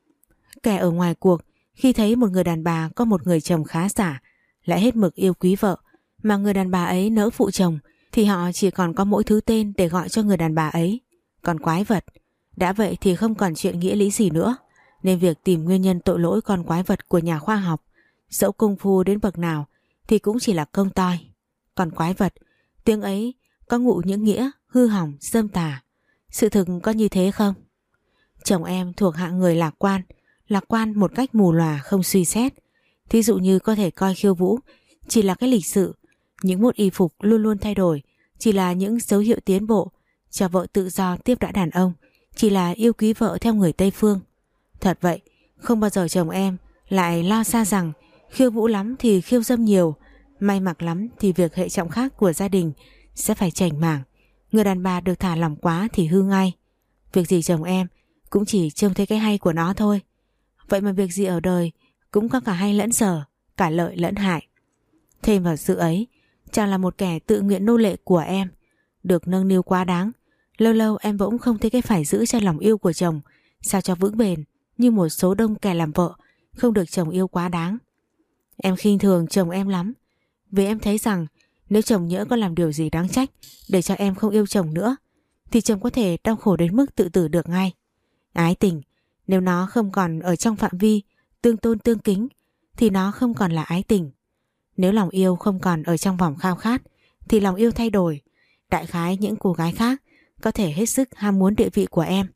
Kẻ ở ngoài cuộc khi thấy một người đàn bà có một người chồng khá giả, lại hết mực yêu quý vợ, mà người đàn bà ấy nỡ phụ chồng, thì họ chỉ còn có mỗi thứ tên để gọi cho người đàn bà ấy. Còn quái vật. Đã vậy thì không còn chuyện nghĩa lý gì nữa. Nên việc tìm nguyên nhân tội lỗi con quái vật của nhà khoa học, dẫu công phu đến bậc nào, thì cũng chỉ là công toi. Còn quái vật, tiếng ấy có ngụ những nghĩa hư hỏng, xâm tà. Sự thực có như thế không? Chồng em thuộc hạng người lạc quan một cách mù lòa không suy xét. Thí dụ như có thể coi khiêu vũ chỉ là cái lịch sự, những mốt y phục luôn luôn thay đổi chỉ là những dấu hiệu tiến bộ, cho vợ tự do tiếp đãi đàn ông chỉ là yêu quý vợ theo người Tây Phương. Thật vậy, không bao giờ chồng em lại lo xa rằng khiêu vũ lắm thì khiêu dâm nhiều, may mặc lắm thì việc hệ trọng khác của gia đình sẽ phải chảnh mảng. Người đàn bà được thả lỏng quá thì hư ngay. Việc gì chồng em cũng chỉ trông thấy cái hay của nó thôi. Vậy mà việc gì ở đời cũng có cả hay lẫn dở, cả lợi lẫn hại. Thêm vào sự ấy, chàng là một kẻ tự nguyện nô lệ của em, được nâng niu quá đáng. Lâu lâu em bỗng không thấy cái phải giữ cho lòng yêu của chồng sao cho vững bền như một số đông kẻ làm vợ không được chồng yêu quá đáng. Em khinh thường chồng em lắm, vì em thấy rằng nếu chồng nhỡ có làm điều gì đáng trách để cho em không yêu chồng nữa, thì chồng có thể đau khổ đến mức tự tử được ngay. Ái tình, nếu nó không còn ở trong phạm vi tương tôn tương kính thì nó không còn là ái tình. Nếu lòng yêu không còn ở trong vòng khao khát thì lòng yêu thay đổi. Đại khái những cô gái khác có thể hết sức ham muốn địa vị của em.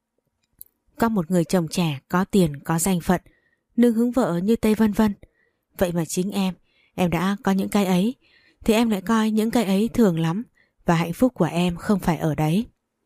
Có một người chồng trẻ, có tiền, có danh phận, nương hứng vợ như Tây vân vân. Vậy mà chính em đã có những cái ấy, thì em lại coi những cái ấy thường lắm, và hạnh phúc của em không phải ở đấy.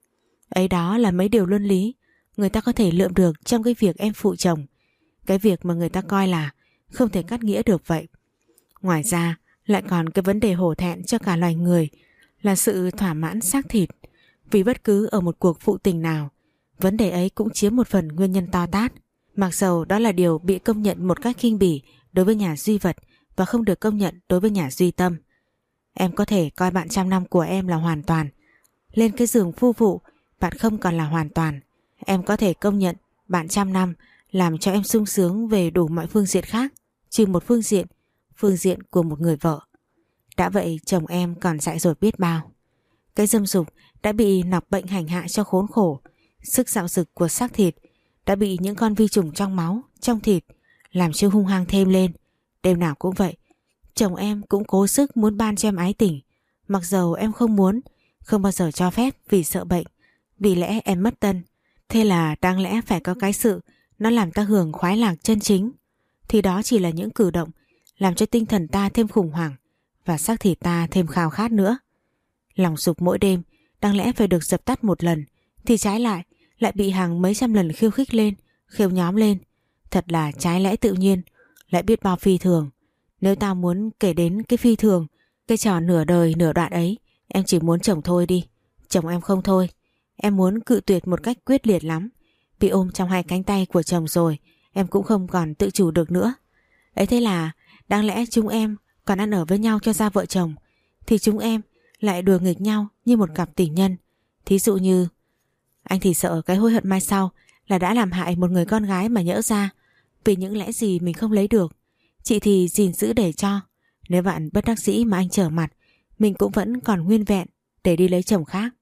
Ấy đó là mấy điều luân lý người ta có thể lượm được trong cái việc em phụ chồng, cái việc mà người ta coi là không thể cắt nghĩa được vậy. Ngoài ra lại còn cái vấn đề hổ thẹn cho cả loài người là sự thỏa mãn xác thịt. Vì bất cứ ở một cuộc phụ tình nào, vấn đề ấy cũng chiếm một phần nguyên nhân to tát. Mặc dầu đó là điều bị công nhận một cách khinh bỉ đối với nhà duy vật và không được công nhận đối với nhà duy tâm. Em có thể coi bạn trăm năm của em là hoàn toàn. Lên cái giường phu phụ, bạn không còn là hoàn toàn. Em có thể công nhận bạn trăm năm làm cho em sung sướng về đủ mọi phương diện khác, trừ một phương diện của một người vợ. Đã vậy chồng em còn dại dột biết bao. Cái dâm dục đã bị nọc bệnh hành hạ cho khốn khổ. Sức dạo dực của xác thịt đã bị những con vi trùng trong máu, trong thịt làm cho hung hăng thêm lên. Đêm nào cũng vậy, chồng em cũng cố sức muốn ban cho em ái tình, mặc dầu em không muốn, không bao giờ cho phép vì sợ bệnh, vì lẽ em mất tân. Thế là đáng lẽ phải có cái sự nó làm ta hưởng khoái lạc chân chính, thì đó chỉ là những cử động làm cho tinh thần ta thêm khủng hoảng và xác thịt ta thêm khao khát nữa. Lòng dục mỗi đêm đáng lẽ phải được dập tắt một lần, thì trái lại bị hàng mấy trăm lần khiêu khích lên, khiêu nhóm lên. Thật là trái lẽ tự nhiên, lại biết bao phi thường. Nếu ta muốn kể đến cái phi thường, cái trò nửa đời nửa đoạn ấy, em chỉ muốn chồng thôi đi. Chồng em không thôi. Em muốn cự tuyệt một cách quyết liệt lắm. Bị ôm trong hai cánh tay của chồng rồi, em cũng không còn tự chủ được nữa. Ấy thế là đáng lẽ chúng em còn ăn ở với nhau cho ra vợ chồng, thì chúng em lại đùa nghịch nhau như một cặp tình nhân. Thí dụ như anh thì sợ cái hối hận mai sau là đã làm hại một người con gái mà nhỡ ra vì những lẽ gì mình không lấy được. Chị thì gìn giữ để cho nếu bạn bất đắc dĩ mà anh trở mặt, mình cũng vẫn còn nguyên vẹn để đi lấy chồng khác.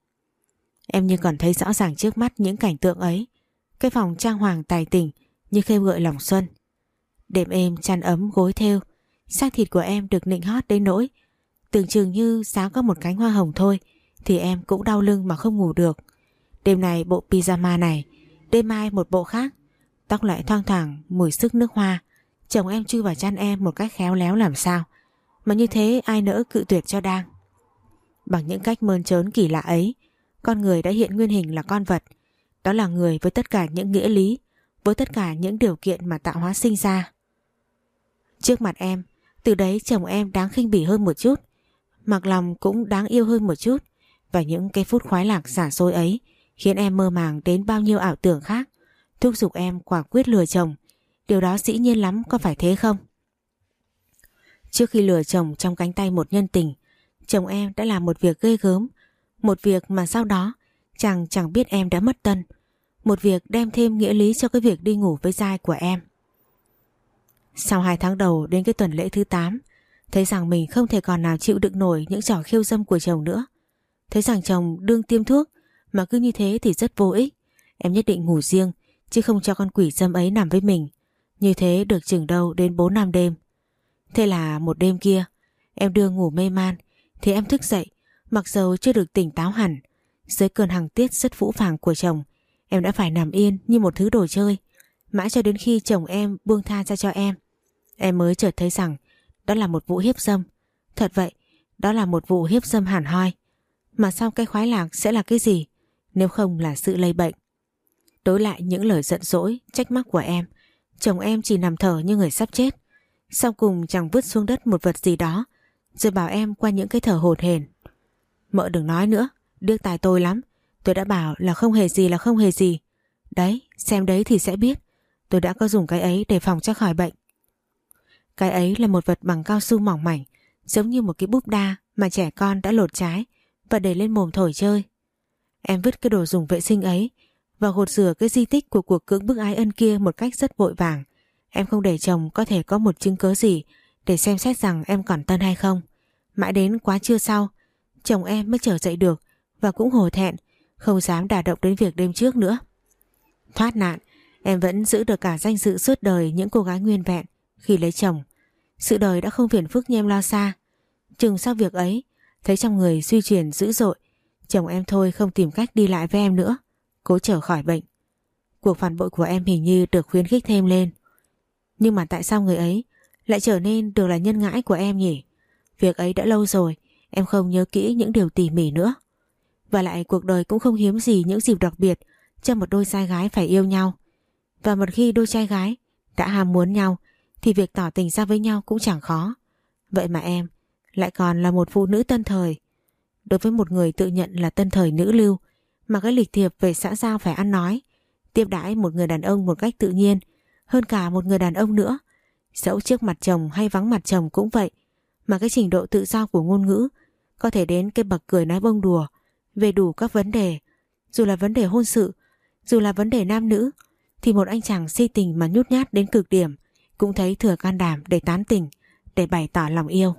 Em như còn thấy rõ ràng trước mắt những cảnh tượng ấy. Cái phòng trang hoàng tài tình như khêu gợi lòng xuân. Đệm êm chăn ấm gối thêu, xác thịt của em được nịnh hót đến nỗi tưởng chừng như sáng có một cánh hoa hồng thôi thì em cũng đau lưng mà không ngủ được. Đêm này bộ pyjama này, đêm mai một bộ khác. Tóc lại thoang thoảng mùi sức nước hoa. Chồng em chui vào chăn em một cách khéo léo làm sao mà như thế ai nỡ cự tuyệt cho đang. Bằng những cách mơn trớn kỳ lạ ấy, con người đã hiện nguyên hình là con vật. Đó là người với tất cả những nghĩa lý, với tất cả những điều kiện mà tạo hóa sinh ra. Trước mặt em, từ đấy chồng em đáng khinh bỉ hơn một chút, mặc lòng cũng đáng yêu hơn một chút. Và những cái phút khoái lạc xả xôi ấy khiến em mơ màng đến bao nhiêu ảo tưởng khác, thúc giục em quả quyết lừa chồng. Điều đó dĩ nhiên lắm, có phải thế không? Trước khi lừa chồng trong cánh tay một nhân tình, chồng em đã làm một việc ghê gớm. Một việc mà sau đó chàng chẳng biết em đã mất tân. Một việc đem thêm nghĩa lý cho cái việc đi ngủ với giai của em. Sau 2 tháng đầu đến cái tuần lễ thứ 8, thấy rằng mình không thể còn nào chịu đựng nổi những trò khiêu dâm của chồng nữa. Thấy rằng chồng đương tiêm thuốc mà cứ như thế thì rất vô ích. Em nhất định ngủ riêng chứ không cho con quỷ dâm ấy nằm với mình. Như thế được chừng đâu đến 4 năm đêm. Thế là một đêm kia, em đưa ngủ mê man thì em thức dậy, mặc dầu chưa được tỉnh táo hẳn. Dưới cơn hằng tiết rất phũ phàng của chồng, em đã phải nằm yên như một thứ đồ chơi. Mãi cho đến khi chồng em buông tha ra cho em mới chợt thấy rằng đó là một vụ hiếp dâm. Thật vậy, đó là một vụ hiếp dâm hẳn hoi. Mà sau cái khoái lạc sẽ là cái gì nếu không là sự lây bệnh? Đối lại những lời giận dỗi, trách móc của em, chồng em chỉ nằm thở như người sắp chết. Sau cùng chàng vứt xuống đất một vật gì đó, rồi bảo em qua những cái thở hổn hển: Mợ đừng nói nữa, điếc tai tôi lắm. Tôi đã bảo là không hề gì là không hề gì. Đấy, xem đấy thì sẽ biết. Tôi đã có dùng cái ấy để phòng cho khỏi bệnh. Cái ấy là một vật bằng cao su mỏng mảnh, giống như một cái búp đa mà trẻ con đã lột trái và để lên mồm thổi chơi. Em vứt cái đồ dùng vệ sinh ấy và gột rửa cái di tích của cuộc cưỡng bức ái ân kia một cách rất vội vàng. Em không để chồng có thể có một chứng cớ gì để xem xét rằng em còn tân hay không. Mãi đến quá trưa sau, chồng em mới trở dậy được và cũng hổ thẹn, không dám đả động đến việc đêm trước nữa. Thoát nạn, em vẫn giữ được cả danh dự suốt đời những cô gái nguyên vẹn khi lấy chồng. Sự đời đã không phiền phức như em lo xa. Chừng sau việc ấy, thấy trong người suy chuyển dữ dội, chồng em thôi không tìm cách đi lại với em nữa, cố trở khỏi bệnh. Cuộc phản bội của em hình như được khuyến khích thêm lên. Nhưng mà tại sao người ấy lại trở nên được là nhân ngãi của em nhỉ? Việc ấy đã lâu rồi, em không nhớ kỹ những điều tỉ mỉ nữa. Và lại cuộc đời cũng không hiếm gì những dịp đặc biệt cho một đôi trai gái phải yêu nhau. Và một khi đôi trai gái đã ham muốn nhau thì việc tỏ tình ra với nhau cũng chẳng khó. Vậy mà em lại còn là một phụ nữ tân thời. Đối với một người tự nhận là tân thời nữ lưu mà cái lịch thiệp về xã giao phải ăn nói, tiếp đãi một người đàn ông một cách tự nhiên hơn cả một người đàn ông nữa, dẫu trước mặt chồng hay vắng mặt chồng cũng vậy, mà cái trình độ tự do của ngôn ngữ có thể đến cái bậc cười nói bông đùa về đủ các vấn đề, dù là vấn đề hôn sự, dù là vấn đề nam nữ, thì một anh chàng si tình mà nhút nhát đến cực điểm cũng thấy thừa can đảm để tán tỉnh, để bày tỏ lòng yêu.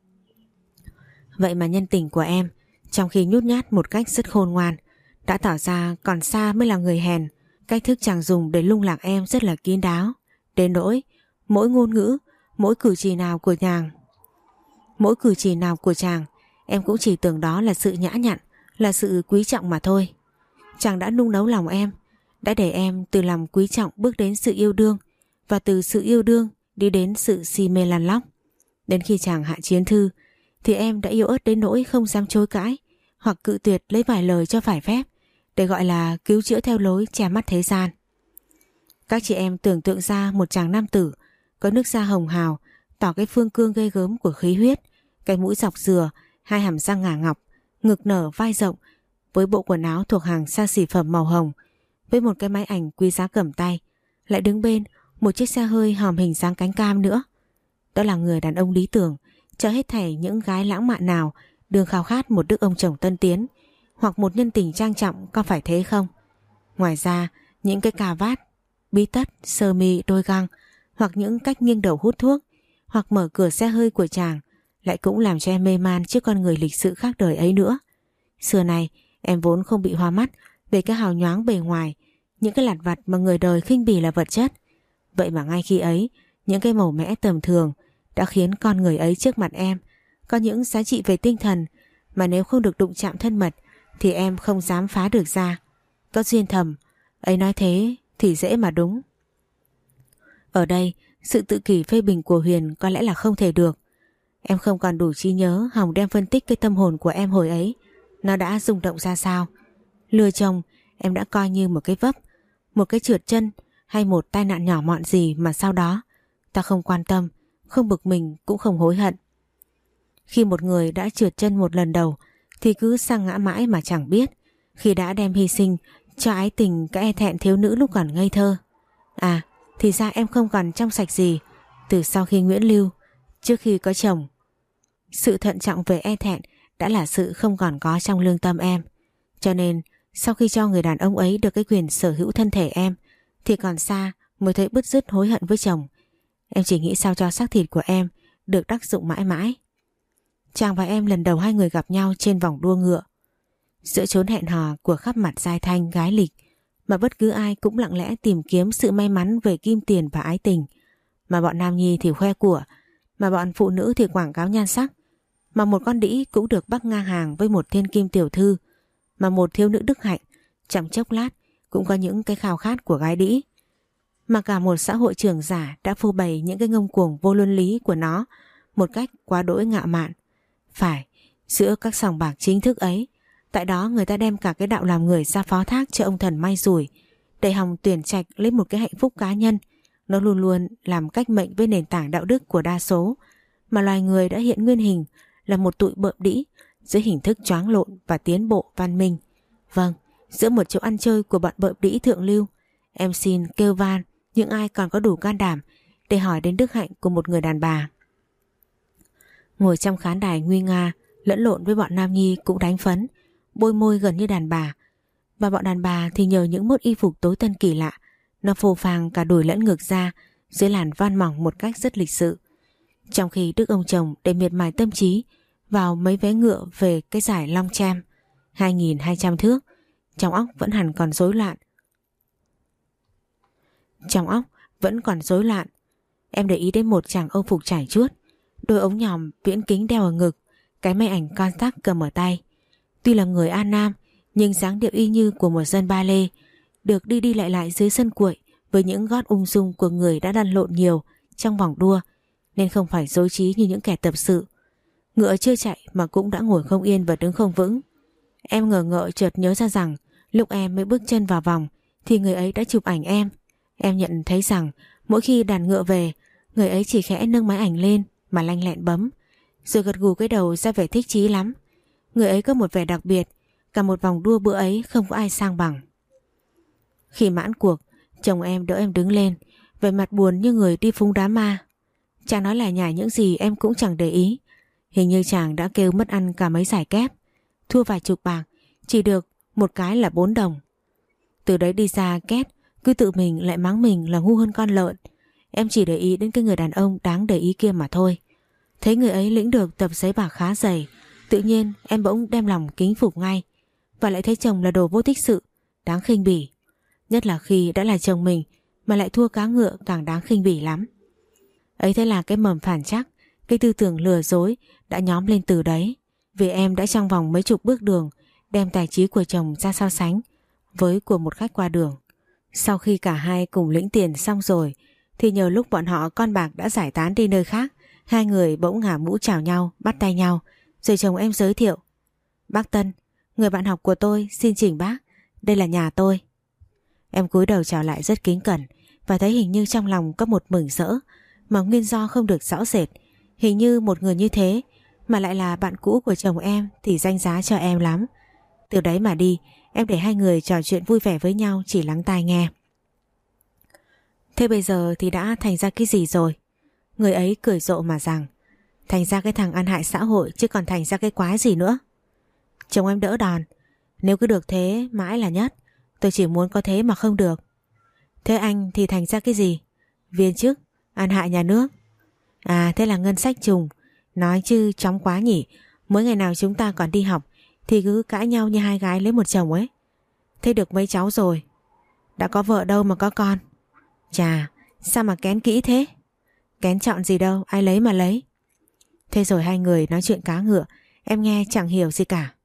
Vậy mà nhân tình của em, trong khi nhút nhát một cách rất khôn ngoan, đã tỏ ra còn xa mới là người hèn. Cách thức chàng dùng để lung lạc em rất là kín đáo, đến nỗi mỗi ngôn ngữ, mỗi cử chỉ nào của chàng, em cũng chỉ tưởng đó là sự nhã nhặn, là sự quý trọng mà thôi. Chàng đã nung nấu lòng em, đã để em từ lòng quý trọng bước đến sự yêu đương, và từ sự yêu đương đi đến sự si mê lăn lóc. Đến khi chàng hạ chiến thư thì em đã yêu ớt đến nỗi không dám chối cãi hoặc cự tuyệt lấy vài lời cho phải phép để gọi là cứu chữa theo lối che mắt thế gian. Các chị em tưởng tượng ra một chàng nam tử có nước da hồng hào, tỏ cái phương cương ghê gớm của khí huyết, cái mũi dọc dừa, hai hàm răng ngà ngọc, ngực nở vai rộng, với bộ quần áo thuộc hàng xa xỉ phẩm màu hồng, với một cái máy ảnh quý giá cầm tay, lại đứng bên một chiếc xe hơi hòm hình dáng cánh cam nữa. Đó là người đàn ông lý tưởng cho hết thảy những gái lãng mạn nào đương khao khát một đức ông chồng tân tiến hoặc một nhân tình trang trọng, có phải thế không? Ngoài ra, những cái cà vát, bí tất, sơ mi, đôi găng, hoặc những cách nghiêng đầu hút thuốc, hoặc mở cửa xe hơi của chàng lại cũng làm cho em mê man trước con người lịch sự khác đời ấy nữa. Xưa này em vốn không bị hoa mắt về cái hào nhoáng bề ngoài, những cái lặt vặt mà người đời khinh bỉ là vật chất. Vậy mà ngay khi ấy, Những cái màu mẽ tầm thường đã khiến con người ấy trước mặt em có những giá trị về tinh thần mà nếu không được đụng chạm thân mật thì em không dám phá được ra. Có duyên thầm, ấy nói thế thì dễ mà đúng. Ở đây, sự tự kỷ phê bình của Huyền có lẽ là không thể được. Em không còn đủ trí nhớ hòng đem phân tích cái tâm hồn của em hồi ấy. Nó đã rung động ra sao. Lừa chồng, em đã coi như một cái vấp, một cái trượt chân hay một tai nạn nhỏ mọn gì mà sau đó ta không quan tâm, không bực mình cũng không hối hận. Khi một người đã trượt chân một lần đầu thì cứ sa ngã mãi mà chẳng biết. Khi đã đem hy sinh cho ái tình cái e thẹn thiếu nữ lúc còn ngây thơ. À, thì ra em không còn trong sạch gì từ sau khi Nguyễn Lưu, trước khi có chồng. Sự thận trọng về e thẹn đã là sự không còn có trong lương tâm em. Cho nên sau khi cho người đàn ông ấy được cái quyền sở hữu thân thể em thì còn xa mới thấy bứt rứt hối hận với chồng. Em chỉ nghĩ sao cho xác thịt của em được đắc dụng mãi mãi. Chàng và em lần đầu hai người gặp nhau trên vòng đua ngựa, giữa chốn hẹn hò của khắp mặt giai thanh gái lịch, mà bất cứ ai cũng lặng lẽ tìm kiếm sự may mắn về kim tiền và ái tình. Mà bọn nam nhi thì khoe của, mà bọn phụ nữ thì quảng cáo nhan sắc. Mà một con đĩ cũng được bắc ngang hàng với một thiên kim tiểu thư. Mà một thiếu nữ đức hạnh trong chốc lát cũng có những cái khao khát của gái đĩ. Mà cả một xã hội trưởng giả đã phô bày những cái ngông cuồng vô luân lý của nó một cách quá đỗi ngạo mạn. Phải, giữa các sòng bạc chính thức ấy, tại đó người ta đem cả cái đạo làm người ra phó thác cho ông thần may rủi, để hòng tuyển trạch lấy một cái hạnh phúc cá nhân. Nó luôn luôn làm cách mệnh với nền tảng đạo đức của đa số, mà loài người đã hiện nguyên hình là một tụi bợm đĩ dưới hình thức choáng lộn và tiến bộ văn minh. Vâng, giữa một chỗ ăn chơi của bọn bợm đĩ thượng lưu, em xin kêu van những ai còn có đủ can đảm để hỏi đến đức hạnh của một người đàn bà. Ngồi trong khán đài nguy nga, lẫn lộn với bọn nam nhi cũng đánh phấn, bôi môi gần như đàn bà. Và bọn đàn bà thì nhờ những mốt y phục tối tân kỳ lạ, nó phô phàng cả đùi lẫn ngực ra dưới làn van mỏng một cách rất lịch sự. Trong khi đức ông chồng để miệt mài tâm trí vào mấy vé ngựa về cái giải Long Cham 2.200 thước, trong óc vẫn hẳn còn rối loạn. Em để ý đến một chàng âu phục trải chuốt, đôi ống nhòm viễn kính đeo ở ngực, cái máy ảnh contact cầm ở tay. Tuy là người An Nam nhưng dáng điệu y như của một dân ba lê, được đi đi lại lại dưới sân cuội với những gót ung dung của người đã lăn lộn nhiều trong vòng đua, nên không phải rối trí như những kẻ tập sự. Ngựa chưa chạy mà cũng đã ngồi không yên và đứng không vững. Em ngờ ngợ chợt nhớ ra rằng lúc em mới bước chân vào vòng thì người ấy đã chụp ảnh em. Em nhận thấy rằng mỗi khi đàn ngựa về, người ấy chỉ khẽ nâng máy ảnh lên mà lanh lẹn bấm, rồi gật gù cái đầu ra vẻ thích chí lắm. Người ấy có một vẻ đặc biệt, cả một vòng đua bữa ấy không có ai sang bằng. Khi mãn cuộc, chồng em đỡ em đứng lên, vẻ mặt buồn như người đi phúng đám ma. Chàng nói lải nhải những gì em cũng chẳng để ý. Hình như chàng đã kêu mất ăn cả mấy giải kép, thua vài chục bạc, chỉ được một cái là 4 đồng. Từ đấy đi ra két, cứ tự mình lại mắng mình là ngu hơn con lợn. Em chỉ để ý đến cái người đàn ông đáng để ý kia mà thôi. Thấy người ấy lĩnh được tập giấy bạc khá dày, tự nhiên em bỗng đem lòng kính phục ngay. Và lại thấy chồng là đồ vô tích sự, đáng khinh bỉ. Nhất là khi đã là chồng mình mà lại thua cá ngựa càng đáng khinh bỉ lắm. Ấy thế là cái mầm phản trắc, cái tư tưởng lừa dối đã nhóm lên từ đấy. Vì em đã trong vòng mấy chục bước đường đem tài trí của chồng ra so sánh với của một khách qua đường. Sau khi cả hai cùng lĩnh tiền xong rồi thì nhờ lúc bọn họ con bạc đã giải tán đi nơi khác, hai người bỗng ngả mũ chào nhau, bắt tay nhau. Rồi chồng em giới thiệu: "Bác Tân, người bạn học của tôi, xin chỉnh bác, đây là nhà tôi." Em cúi đầu chào lại rất kính cẩn và thấy hình như trong lòng có một mừng rỡ mà nguyên do không được rõ rệt. Hình như một người như thế mà lại là bạn cũ của chồng em thì danh giá cho em lắm. Từ đấy mà đi, em để hai người trò chuyện vui vẻ với nhau, chỉ lắng tai nghe. "Thế bây giờ thì đã thành ra cái gì rồi?" Người ấy cười rộ mà rằng: "Thành ra cái thằng ăn hại xã hội chứ còn thành ra cái quái gì nữa." Chồng em đỡ đòn: "Nếu cứ được thế mãi là nhất, tôi chỉ muốn có thế mà không được." "Thế anh thì thành ra cái gì?" "Viên chức, ăn hại nhà nước." "À, thế là ngân sách trùng. Nói chứ chóng quá nhỉ. Mỗi ngày nào chúng ta còn đi học thì cứ cãi nhau như hai gái lấy một chồng ấy." "Thế được mấy cháu rồi?" "Đã có vợ đâu mà có con." "Chà, sao mà kén kỹ thế?" Kén chọn gì đâu, ai lấy mà lấy. Thế rồi hai người nói chuyện cá ngựa, em nghe chẳng hiểu gì cả.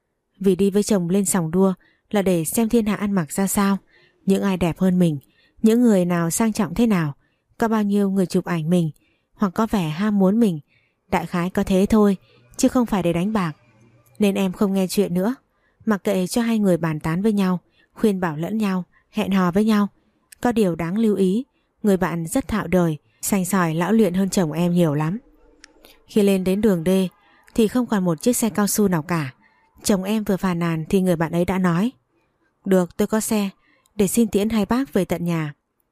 Vì đi với chồng lên sòng đua là để xem thiên hạ ăn mặc ra sao, những ai đẹp hơn mình, những người nào sang trọng thế nào, có bao nhiêu người chụp ảnh mình hoặc có vẻ ham muốn mình. Đại khái có thế thôi, chứ không phải để đánh bạc. Nên em không nghe chuyện nữa, mặc kệ cho hai người bàn tán với nhau, khuyên bảo lẫn nhau, hẹn hò với nhau. Có điều đáng lưu ý, người bạn rất thạo đời, sành sỏi lão luyện hơn chồng em nhiều lắm. Khi lên đến đường D thì không còn một chiếc xe cao su nào cả. Chồng em vừa phàn nàn thì người bạn ấy đã nói: được, tôi có xe, để xin tiễn hai bác về tận nhà.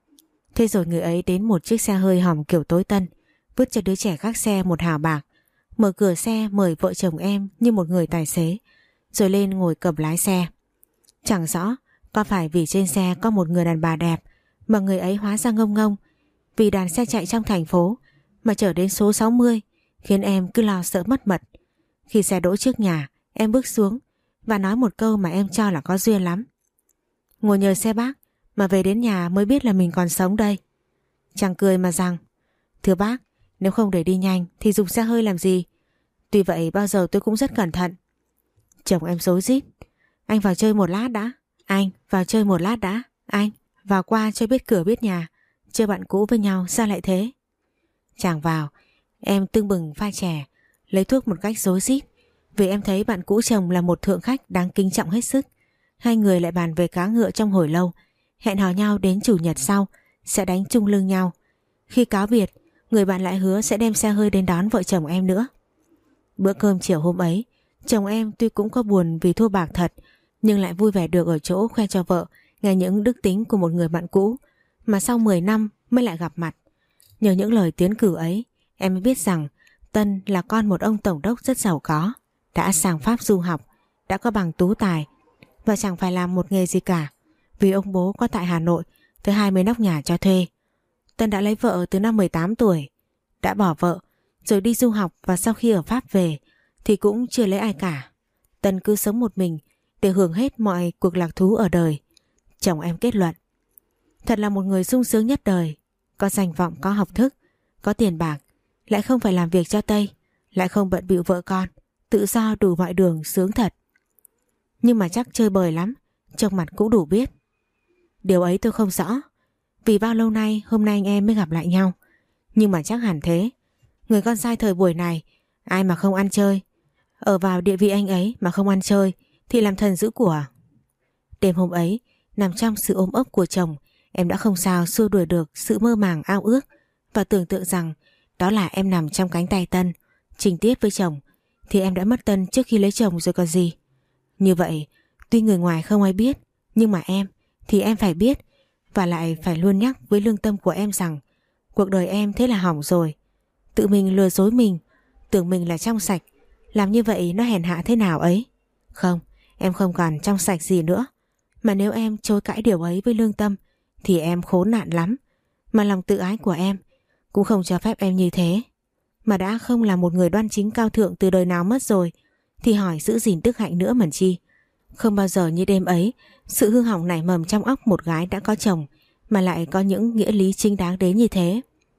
Thế rồi người ấy đến một chiếc xe hơi hỏng kiểu tối tân, vứt cho đứa trẻ khác xe một hào bạc, mở cửa xe mời vợ chồng em như một người tài xế, rồi lên ngồi cầm lái xe. Chẳng rõ có phải vì trên xe có một người đàn bà đẹp mà người ấy hóa ra ngông ngông, vì đàn xe chạy trong thành phố mà chở đến số 60, khiến em cứ lo sợ mất mật. Khi xe đỗ trước nhà, em bước xuống và nói một câu mà em cho là có duyên lắm: ngồi nhờ xe bác mà về đến nhà mới biết là mình còn sống đây. Chàng cười mà rằng: thưa bác, nếu không để đi nhanh thì dùng xe hơi làm gì? Tuy vậy bao giờ tôi cũng rất cẩn thận. Chồng em rối rít: anh vào chơi một lát đã, anh vào chơi một lát đã, anh vào qua cho biết cửa biết nhà, chơi bạn cũ với nhau sao lại thế? Chàng vào, em tưng bừng pha chè, lấy thuốc một cách rối rít, vì em thấy bạn cũ chồng là một thượng khách đáng kính trọng hết sức. Hai người lại bàn về cá ngựa trong hồi lâu, hẹn hò nhau đến chủ nhật sau sẽ đánh chung lưng nhau. Khi cáo biệt, người bạn lại hứa sẽ đem xe hơi đến đón vợ chồng em nữa. Bữa cơm chiều hôm ấy, chồng em tuy cũng có buồn vì thua bạc thật, nhưng lại vui vẻ được ở chỗ khoe cho vợ nghe những đức tính của một người bạn cũ mà sau 10 năm mới lại gặp mặt. Nhờ những lời tiến cử ấy, em mới biết rằng Tân là con một ông tổng đốc rất giàu có, đã sang Pháp du học, đã có bằng tú tài và chẳng phải làm một nghề gì cả, vì ông bố có tại Hà Nội tới 20 nóc nhà cho thuê. Tân đã lấy vợ từ năm 18 tuổi, đã bỏ vợ rồi đi du học, và sau khi ở Pháp về thì cũng chưa lấy ai cả. Tân cứ sống một mình để hưởng hết mọi cuộc lạc thú ở đời. Chồng em kết luận: thật là một người sung sướng nhất đời, có danh vọng, có học thức, có tiền bạc, lại không phải làm việc cho Tây, lại không bận bịu vợ con, tự do đủ mọi đường, sướng thật. Nhưng mà chắc chơi bời lắm, trông mặt cũng đủ biết. Điều ấy tôi không rõ, vì bao lâu nay hôm nay anh em mới gặp lại nhau. Nhưng mà chắc hẳn thế. Người con trai thời buổi này, ai mà không ăn chơi. Ở vào địa vị anh ấy mà không ăn chơi thì làm thần giữ của. Đêm hôm ấy, nằm trong sự ôm ấp của chồng, em đã không sao xua đuổi được sự mơ màng ao ước và tưởng tượng rằng đó là em nằm trong cánh tay Tân. Trình tiếp với chồng thì em đã mất Tân trước khi lấy chồng rồi còn gì. Như vậy, tuy người ngoài không ai biết, nhưng mà em thì em phải biết, và lại phải luôn nhắc với lương tâm của em rằng cuộc đời em thế là hỏng rồi. Tự mình lừa dối mình, tưởng mình là trong sạch, làm như vậy nó hèn hạ thế nào ấy. Không, em không còn trong sạch gì nữa. Mà nếu em chối cãi điều ấy với lương tâm thì em khốn nạn lắm. Mà lòng tự ái của em cũng không cho phép em như thế. Mà đã không là một người đoan chính cao thượng từ đời nào mất rồi thì hỏi giữ gìn đức hạnh nữa mẩn chi. Không bao giờ như đêm ấy, sự hư hỏng nảy mầm trong óc một gái đã có chồng mà lại có những nghĩa lý chính đáng đến như thế.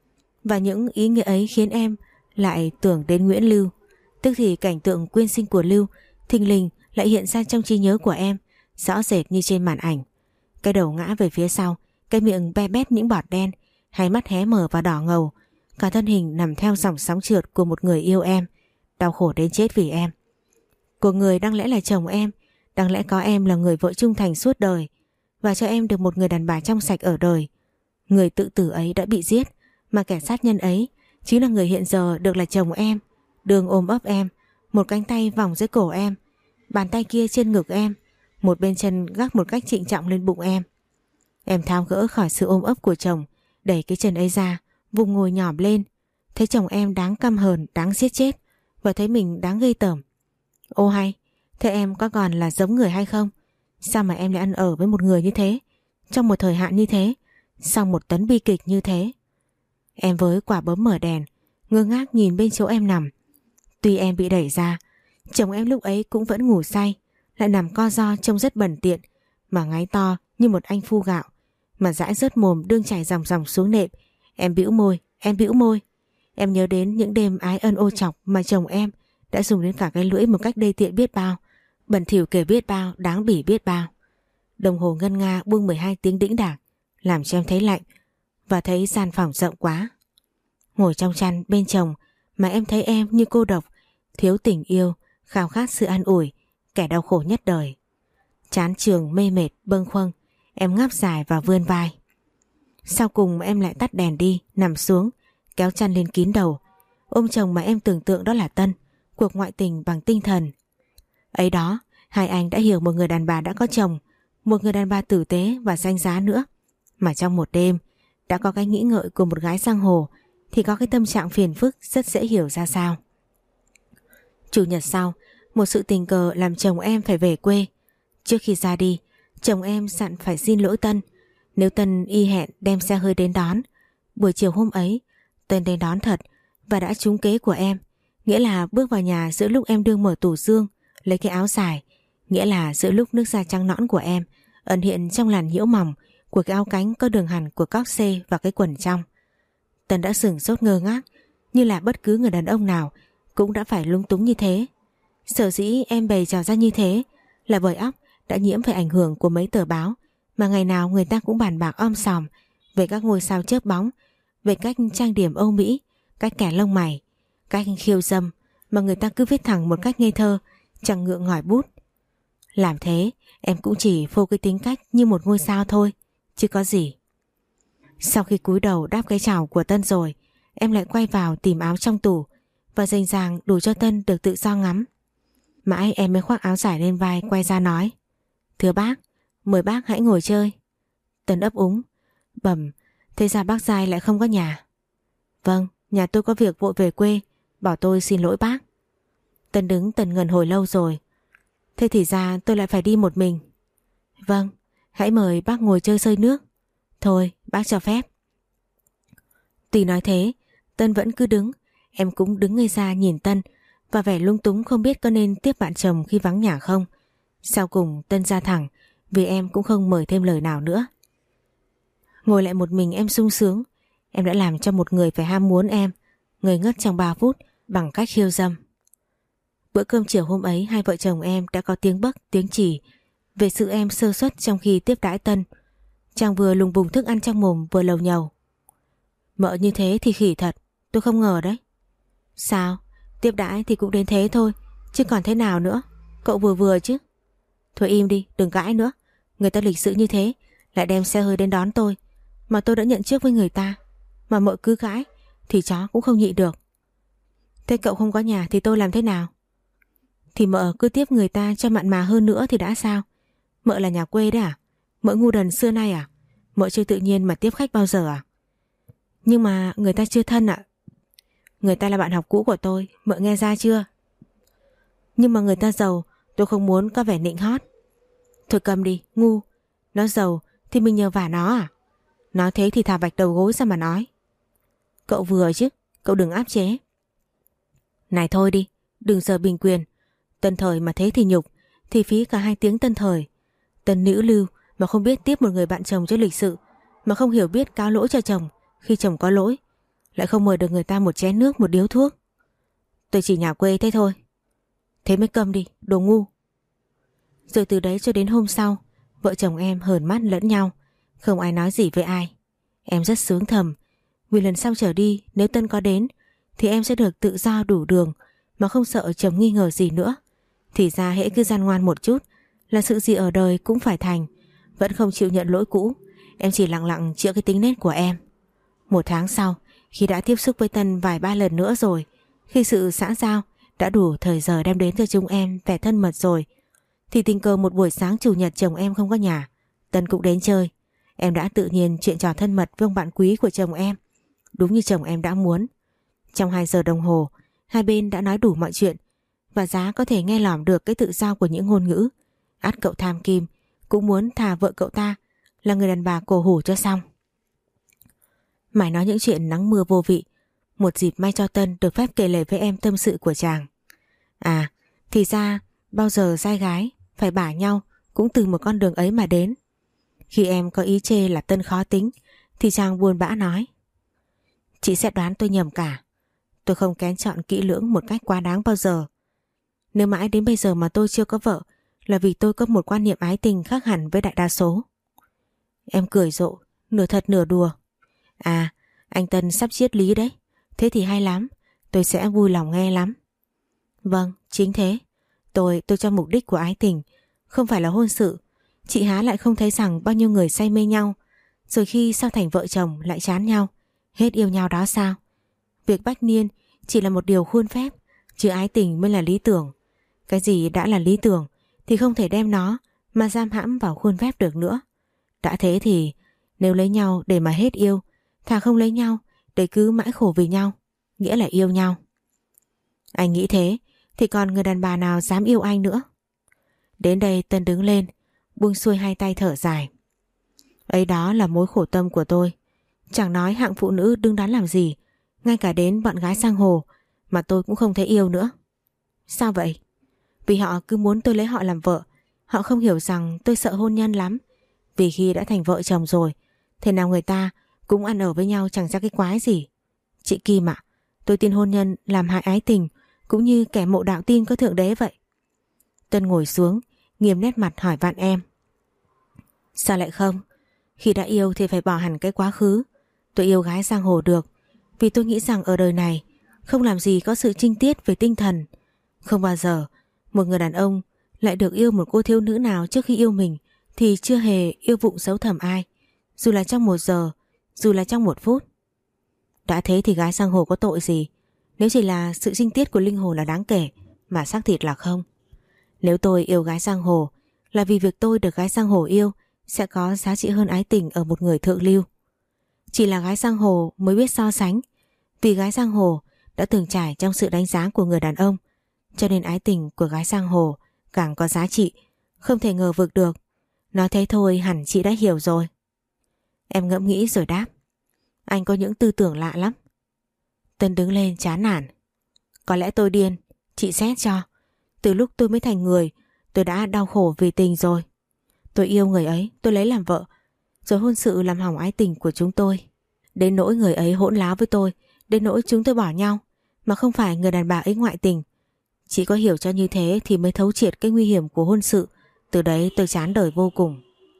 Và những ý nghĩa ấy khiến em lại tưởng đến Nguyễn Lưu. Tức thì cảnh tượng quyên sinh của Lưu thình lình lại hiện ra trong trí nhớ của em, rõ rệt như trên màn ảnh. Cái đầu ngã về phía sau, cái miệng be bét những bọt đen, hai mắt hé mở và đỏ ngầu, cả thân hình nằm theo dòng sóng trượt của một người yêu em, đau khổ đến chết vì em. Của người đáng lẽ là chồng em, đáng lẽ có em là người vợ trung thành suốt đời và cho em được một người đàn bà trong sạch ở đời. Người tự tử ấy đã bị giết, mà kẻ sát nhân ấy chính là người hiện giờ được là chồng em, đường ôm ấp em, một cánh tay vòng dưới cổ em, bàn tay kia trên ngực em, một bên chân gác một cách trịnh trọng lên bụng em. Em tháo gỡ khỏi sự ôm ấp của chồng, đẩy cái chân ấy ra, vùng ngồi nhỏm lên, thấy chồng em đáng căm hờn, đáng giết chết, và thấy mình đáng gây tởm. Ô hay, thế em có còn là giống người hay không? Sao mà em lại ăn ở với một người như thế, trong một thời hạn như thế, sau một tấn bi kịch như thế? Em với quả bấm mở đèn, ngơ ngác nhìn bên chỗ em nằm. Tuy em bị đẩy ra, chồng em lúc ấy cũng vẫn ngủ say, lại nằm co ro trông rất bẩn tiện, mà ngáy to như một anh phu gạo, mà dãi rớt mồm đương chảy dòng dòng xuống nệm. Em bĩu môi, Em bĩu môi. Em nhớ đến những đêm ái ân ô chọc mà chồng em đã dùng đến cả cái lưỡi một cách đê tiện biết bao, bẩn thỉu kể biết bao, đáng bỉ biết bao. Đồng hồ ngân nga buông 12 tiếng đĩnh đạc, làm cho em thấy lạnh và thấy gian phòng rộng quá. Ngồi trong chăn bên chồng mà em thấy em như cô độc, thiếu tình yêu, khao khát sự an ủi, kẻ đau khổ nhất đời. Chán trường mê mệt bâng khuâng, em ngáp dài và vươn vai. Sau cùng em lại tắt đèn đi, nằm xuống, kéo chăn lên kín đầu, ôm chồng mà em tưởng tượng đó là Tân, cuộc ngoại tình bằng tinh thần. Ấy đó, hai anh đã hiểu một người đàn bà đã có chồng, một người đàn bà tử tế và danh giá nữa. Mà trong một đêm, đã có cái nghĩ ngợi của một gái giang hồ, thì có cái tâm trạng phiền phức rất dễ hiểu ra sao. Chủ nhật sau, một sự tình cờ làm chồng em phải về quê. Trước khi ra đi, chồng em dặn phải xin lỗi Tân. Nếu Tân y hẹn đem xe hơi đến đón. Buổi chiều hôm ấy, Tân đến đón thật và đã trúng kế của em. Nghĩa là bước vào nhà giữa lúc em đương mở tủ giương, lấy cái áo dài. Nghĩa là giữa lúc nước da trắng nõn của em ẩn hiện trong làn nhiễu mỏng của cái áo cánh có đường hằn của cóc xê và cái quần trong. Tân đã sửng sốt ngơ ngác, như là bất cứ người đàn ông nào cũng đã phải lung túng như thế. Sở dĩ em bày trò ra như thế là bởi óc đã nhiễm phải ảnh hưởng của mấy tờ báo mà ngày nào người ta cũng bàn bạc om sòm về các ngôi sao chớp bóng, về cách trang điểm Âu Mỹ, cách kẻ lông mày, cách khiêu dâm mà người ta cứ viết thẳng một cách ngây thơ, chẳng ngượng ngỏi bút. Làm thế em cũng chỉ phô cái tính cách như một ngôi sao thôi, chứ có gì. Sau khi cúi đầu đáp cái chào của Tân rồi, em lại quay vào tìm áo trong tủ và rành ràng đủ cho Tân được tự do ngắm. Mãi em mới khoác áo dài lên vai, quay ra nói: "Thưa bác, mời bác hãy ngồi chơi." Tân ấp úng: "Bẩm, thế ra bác Giai lại không có nhà?" "Vâng, nhà tôi có việc vội về quê, bảo tôi xin lỗi bác." Tân đứng tần ngần hồi lâu rồi: "Thế thì ra tôi lại phải đi một mình." "Vâng, hãy mời bác ngồi chơi sơi nước." "Thôi, bác cho phép." Tuy nói thế, Tân vẫn cứ đứng. Em cũng đứng ngây ra nhìn Tân và vẻ lung túng không biết có nên tiếp bạn chồng khi vắng nhà không. Sau cùng Tân ra thẳng, vì em cũng không mời thêm lời nào nữa. Ngồi lại một mình em sung sướng. Em đã làm cho một người phải ham muốn em, ngây ngất trong 3 phút bằng cách khiêu dâm. Bữa cơm chiều hôm ấy, hai vợ chồng em đã có tiếng bấc tiếng chỉ về sự em sơ suất trong khi tiếp đãi Tân. Chàng vừa lùng bùng thức ăn trong mồm vừa lầu nhầu: "Mợ như thế thì khỉ thật, tôi không ngờ đấy." "Sao? Tiếp đãi thì cũng đến thế thôi, chứ còn thế nào nữa, cậu vừa vừa chứ." "Thôi im đi, đừng cãi nữa. Người ta lịch sự như thế lại đem xe hơi đến đón tôi, mà tôi đã nhận trước với người ta, mà mợ cứ cãi thì chó cũng không nhịn được." "Thế cậu không có nhà thì tôi làm thế nào?" "Thì mợ cứ tiếp người ta cho mặn mà hơn nữa thì đã sao? Mợ là nhà quê đấy à? Mợ ngu đần xưa nay à? Mợ chưa tự nhiên mà tiếp khách bao giờ à?" "Nhưng mà người ta chưa thân ạ." "Người ta là bạn học cũ của tôi, mợ nghe ra chưa?" "Nhưng mà người ta giàu, tôi không muốn có vẻ nịnh hót." "Thôi cầm đi, ngu. Nó giàu thì mình nhờ vả nó à? Nói thế thì thả vạch đầu gối ra mà nói." "Cậu vừa chứ, cậu đừng áp chế." "Này thôi đi, đừng giờ bình quyền. Tân thời mà thế thì nhục, thì phí cả 2 tiếng tân thời. Tân nữ lưu mà không biết tiếp một người bạn chồng cho lịch sự, mà không hiểu biết cáo lỗi cho chồng khi chồng có lỗi, lại không mời được người ta một chén nước, một điếu thuốc. Tôi chỉ nhà quê thế thôi." "Thế mới câm đi, đồ ngu." Rồi từ đấy cho đến hôm sau, vợ chồng em hờn mắt lẫn nhau, không ai nói gì với ai. Em rất sướng thầm, vì lần sau trở đi nếu Tân có đến thì em sẽ được tự do đủ đường mà không sợ chồng nghi ngờ gì nữa. Thì ra hễ cứ gian ngoan một chút là sự gì ở đời cũng phải thành. Vẫn không chịu nhận lỗi cũ, em chỉ lặng lặng chữa cái tính nết của em. 1 tháng sau, khi đã tiếp xúc với Tân vài 3 lần nữa rồi, khi sự xã giao đã đủ thời giờ đem đến cho chúng em vẻ thân mật rồi, thì tình cờ một buổi sáng chủ nhật chồng em không có nhà, Tân cũng đến chơi. Em đã tự nhiên chuyện trò thân mật với ông bạn quý của chồng em, đúng như chồng em đã muốn. Trong 2 giờ đồng hồ, hai bên đã nói đủ mọi chuyện, và giá có thể nghe lỏm được cái tự do của những ngôn ngữ. Ắt cậu tham kim cũng muốn thà vợ cậu ta là người đàn bà cổ hủ cho xong. Mãi nói những chuyện nắng mưa vô vị, một dịp may cho Tân được phép kể lể với em tâm sự của chàng. À, thì ra bao giờ trai gái phải bả nhau cũng từ một con đường ấy mà đến. Khi em có ý chê là Tân khó tính, thì chàng buồn bã nói: Chị sẽ đoán tôi nhầm cả. Tôi không kén chọn kỹ lưỡng một cách quá đáng bao giờ. Nếu mãi đến bây giờ mà tôi chưa có vợ là vì tôi có một quan niệm ái tình khác hẳn với đại đa số. Em cười rộ, nửa thật nửa đùa. À, anh Tân sắp triết lý đấy. Thế thì hay lắm, tôi sẽ vui lòng nghe lắm. Vâng, chính thế. Tôi cho mục đích của ái tình không phải là hôn sự. Chị há lại không thấy rằng bao nhiêu người say mê nhau, rồi khi sau thành vợ chồng lại chán nhau, hết yêu nhau đó sao? Việc bách niên chỉ là một điều khuôn phép, chứ ái tình mới là lý tưởng. Cái gì đã là lý tưởng thì không thể đem nó mà giam hãm vào khuôn phép được nữa. Đã thế thì nếu lấy nhau để mà hết yêu, thà không lấy nhau để cứ mãi khổ vì nhau, nghĩa là yêu nhau. Anh nghĩ thế thì còn người đàn bà nào dám yêu anh nữa. Đến đây Tân đứng lên, buông xuôi hai tay thở dài. Ấy đó là mối khổ tâm của tôi. Chẳng nói hạng phụ nữ đứng đắn làm gì, ngay cả đến bọn gái sang hồ mà tôi cũng không thể yêu nữa. Sao vậy? Vì họ cứ muốn tôi lấy họ làm vợ. Họ không hiểu rằng tôi sợ hôn nhân lắm. Vì khi đã thành vợ chồng rồi, thế nào người ta cũng ăn ở với nhau chẳng ra cái quái gì. Chị Kim ạ, tôi tin hôn nhân làm hại ái tình, cũng như kẻ mộ đạo tin có thượng đế vậy. Tân ngồi xuống, nghiêm nét mặt hỏi vạn em. Sao lại không? Khi đã yêu thì phải bỏ hẳn cái quá khứ. Tôi yêu gái giang hồ được vì tôi nghĩ rằng ở đời này không làm gì có sự trinh tiết về tinh thần. Không bao giờ một người đàn ông lại được yêu một cô thiếu nữ nào trước khi yêu mình thì chưa hề yêu vụng xấu thầm ai, dù là trong 1 giờ, dù là trong 1 phút. Đã thế thì gái giang hồ có tội gì, nếu chỉ là sự trinh tiết của linh hồn là đáng kể, mà xác thịt là không. Nếu tôi yêu gái giang hồ là vì việc tôi được gái giang hồ yêu sẽ có giá trị hơn ái tình ở một người thượng lưu. Chỉ là gái giang hồ mới biết so sánh, vì gái giang hồ đã từng trải trong sự đánh giá của người đàn ông, cho nên ái tình của gái giang hồ càng có giá trị, không thể ngờ vực được. Nói thế thôi hẳn chị đã hiểu rồi. Em ngẫm nghĩ rồi đáp. Anh có những tư tưởng lạ lắm. Tân đứng lên chán nản. Có lẽ tôi điên, chị xét cho. Từ lúc tôi mới thành người, tôi đã đau khổ vì tình rồi. Tôi yêu người ấy, tôi lấy làm vợ, rồi hôn sự làm hỏng ái tình của chúng tôi. Đến nỗi người ấy hỗn láo với tôi, đến nỗi chúng tôi bỏ nhau, mà không phải người đàn bà ấy ngoại tình. Chị có hiểu cho như thế thì mới thấu triệt cái nguy hiểm của hôn sự. Từ đấy tôi chán đời vô cùng.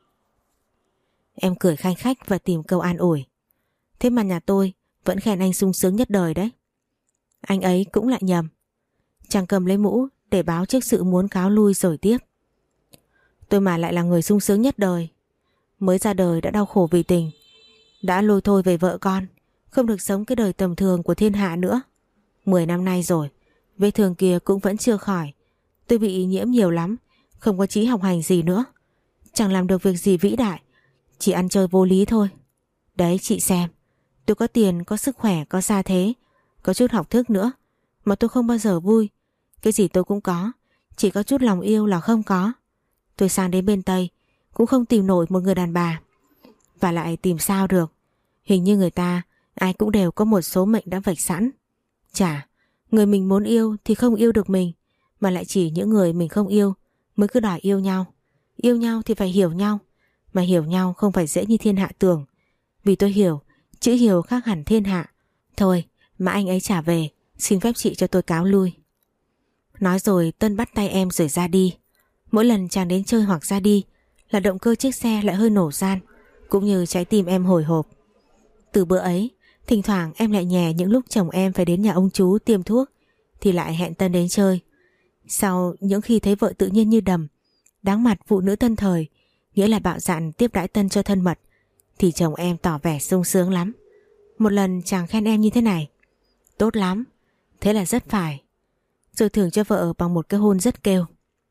Em cười khanh khách và tìm câu an ủi. Thế mà nhà tôi vẫn khen anh sung sướng nhất đời đấy. Anh ấy cũng lại nhầm. Chàng cầm lấy mũ để báo trước sự muốn cáo lui rồi tiếp. Tôi mà lại là người sung sướng nhất đời. Mới ra đời đã đau khổ vì tình, đã lôi thôi về vợ con, không được sống cái đời tầm thường của thiên hạ nữa. 10 năm nay rồi, vết thương kia cũng vẫn chưa khỏi. Tôi bị nhiễm nhiều lắm, không có chí học hành gì nữa, chẳng làm được việc gì vĩ đại, chỉ ăn chơi vô lý thôi. Đấy chị xem, tôi có tiền, có sức khỏe, có gia thế, có chút học thức nữa, mà tôi không bao giờ vui. Cái gì tôi cũng có, chỉ có chút lòng yêu là không có. Tôi sang đến bên Tây cũng không tìm nổi một người đàn bà. Và lại tìm sao được, hình như người ta ai cũng đều có một số mệnh đã vạch sẵn. Chả, người mình muốn yêu thì không yêu được mình, mà lại chỉ những người mình không yêu mới cứ đòi yêu nhau. Yêu nhau thì phải hiểu nhau, mà hiểu nhau không phải dễ như thiên hạ tưởng. Vì tôi hiểu, chữ hiểu khác hẳn thiên hạ. Thôi, mà anh ấy trả về, xin phép chị cho tôi cáo lui. Nói rồi Tân bắt tay em rồi ra đi. Mỗi lần chàng đến chơi hoặc ra đi là động cơ chiếc xe lại hơi nổ ran, cũng như trái tim em hồi hộp. Từ bữa ấy, thỉnh thoảng em lại nhè những lúc chồng em phải đến nhà ông chú tiêm thuốc thì lại hẹn Tân đến chơi. Sau những khi thấy vợ tự nhiên như đầm, đáng mặt phụ nữ tân thời, nghĩa là bạo dạn tiếp đãi Tân cho thân mật, thì chồng em tỏ vẻ sung sướng lắm. Một lần chàng khen em như thế này: tốt lắm, thế là rất phải. Rồi thưởng cho vợ bằng một cái hôn rất kêu.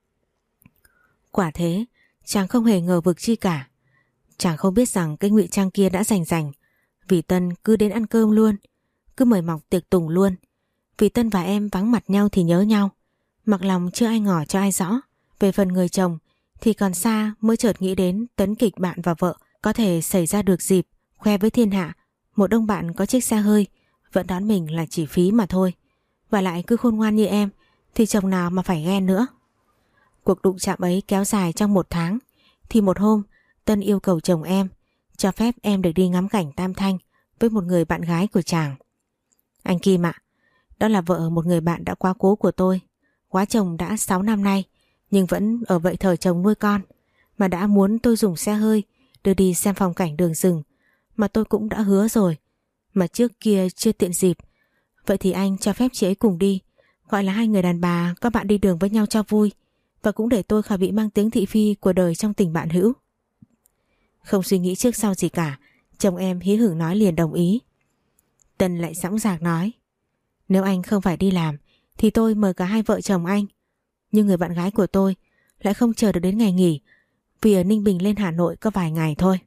Quả thế, chàng không hề ngờ vực chi cả. Chàng không biết rằng cái ngụy trang kia đã rành, vì Tân cứ đến ăn cơm luôn, cứ mời mọc tiệc tùng luôn. Vì Tân và em vắng mặt nhau thì nhớ nhau, mặc lòng chưa ai ngỏ cho ai rõ. Về phần người chồng thì còn xa mới chợt nghĩ đến tấn kịch bạn và vợ có thể xảy ra được dịp khoe với thiên hạ một ông bạn có chiếc xe hơi vẫn đón mình là chỉ phí mà thôi. Và lại cứ khôn ngoan như em thì chồng nào mà phải ghen nữa. Cuộc đụng chạm ấy kéo dài trong 1 tháng, thì một hôm Tân yêu cầu chồng em cho phép em được đi ngắm cảnh Tam Thanh với một người bạn gái của chàng. Anh Kim ạ, đó là vợ một người bạn đã quá cố của tôi. Quá chồng đã 6 năm nay, nhưng vẫn ở vậy thời chồng nuôi con, mà đã muốn tôi dùng xe hơi đưa đi xem phong cảnh đường rừng, mà tôi cũng đã hứa rồi, mà trước kia chưa tiện dịp. Vậy thì anh cho phép chị ấy cùng đi, gọi là hai người đàn bà có bạn đi đường với nhau cho vui, và cũng để tôi khỏi bị mang tiếng thị phi của đời trong tình bạn hữu. Không suy nghĩ trước sau gì cả, chồng em hí hửng nói liền đồng ý. Tân lại dõng dạc nói, nếu anh không phải đi làm thì tôi mời cả hai vợ chồng anh, nhưng người bạn gái của tôi lại không chờ được đến ngày nghỉ, vì ở Ninh Bình lên Hà Nội có vài ngày thôi.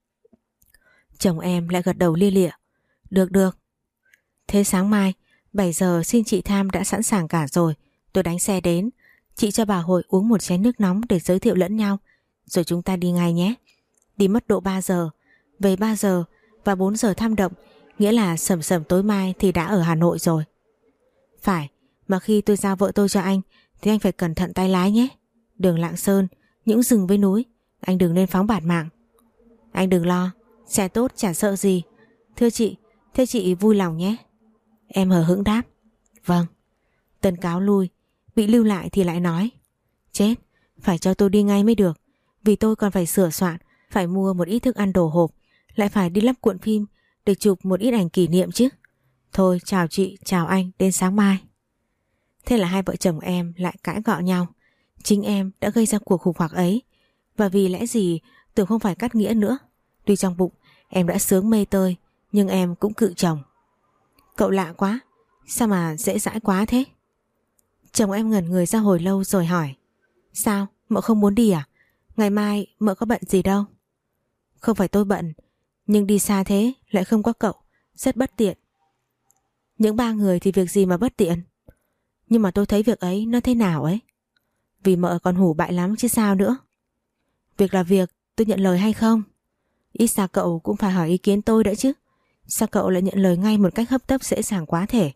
Chồng em lại gật đầu lia lịa, được. Thế sáng mai 7 giờ xin chị Tham đã sẵn sàng cả rồi, tôi đánh xe đến. Chị cho bà Hội uống một chén nước nóng để giới thiệu lẫn nhau, rồi chúng ta đi ngay nhé. Đi mất độ 3 giờ, về 3 giờ và 4 giờ thăm động, nghĩa là sầm sầm tối mai thì đã ở Hà Nội rồi. Phải, mà khi tôi giao vợ tôi cho anh thì anh phải cẩn thận tay lái nhé. Đường Lạng Sơn, những rừng với núi, anh đừng nên phóng bạt mạng. Anh đừng lo, xe tốt chả sợ gì. Thưa chị, thế chị vui lòng nhé. Em hờ hững đáp, vâng. Tân cáo lui, bị lưu lại thì lại nói, chết, phải cho tôi đi ngay mới được, vì tôi còn phải sửa soạn, phải mua một ít thức ăn đồ hộp, lại phải đi lắp cuộn phim để chụp một ít ảnh kỷ niệm chứ. Thôi chào chị, chào anh, đến sáng mai. Thế là hai vợ chồng em lại cãi gọ nhau. Chính em đã gây ra cuộc khủng hoảng ấy, và vì lẽ gì tưởng không phải cắt nghĩa nữa. Tuy trong bụng em đã sướng mê tơi, nhưng em cũng cự chồng. Cậu lạ quá, sao mà dễ dãi quá thế? Chồng em ngẩn người ra hồi lâu rồi hỏi, sao, mợ không muốn đi à? Ngày mai mợ có bận gì đâu. Không phải tôi bận, nhưng đi xa thế lại không có cậu, rất bất tiện. Những 3 người thì việc gì mà bất tiện? Nhưng mà tôi thấy việc ấy nó thế nào ấy. Vì mợ còn hủ bại lắm chứ sao nữa. Việc là việc, tôi nhận lời hay không? Ít ra cậu cũng phải hỏi ý kiến tôi đã chứ. Sao cậu lại nhận lời ngay một cách hấp tấp dễ dàng quá thể?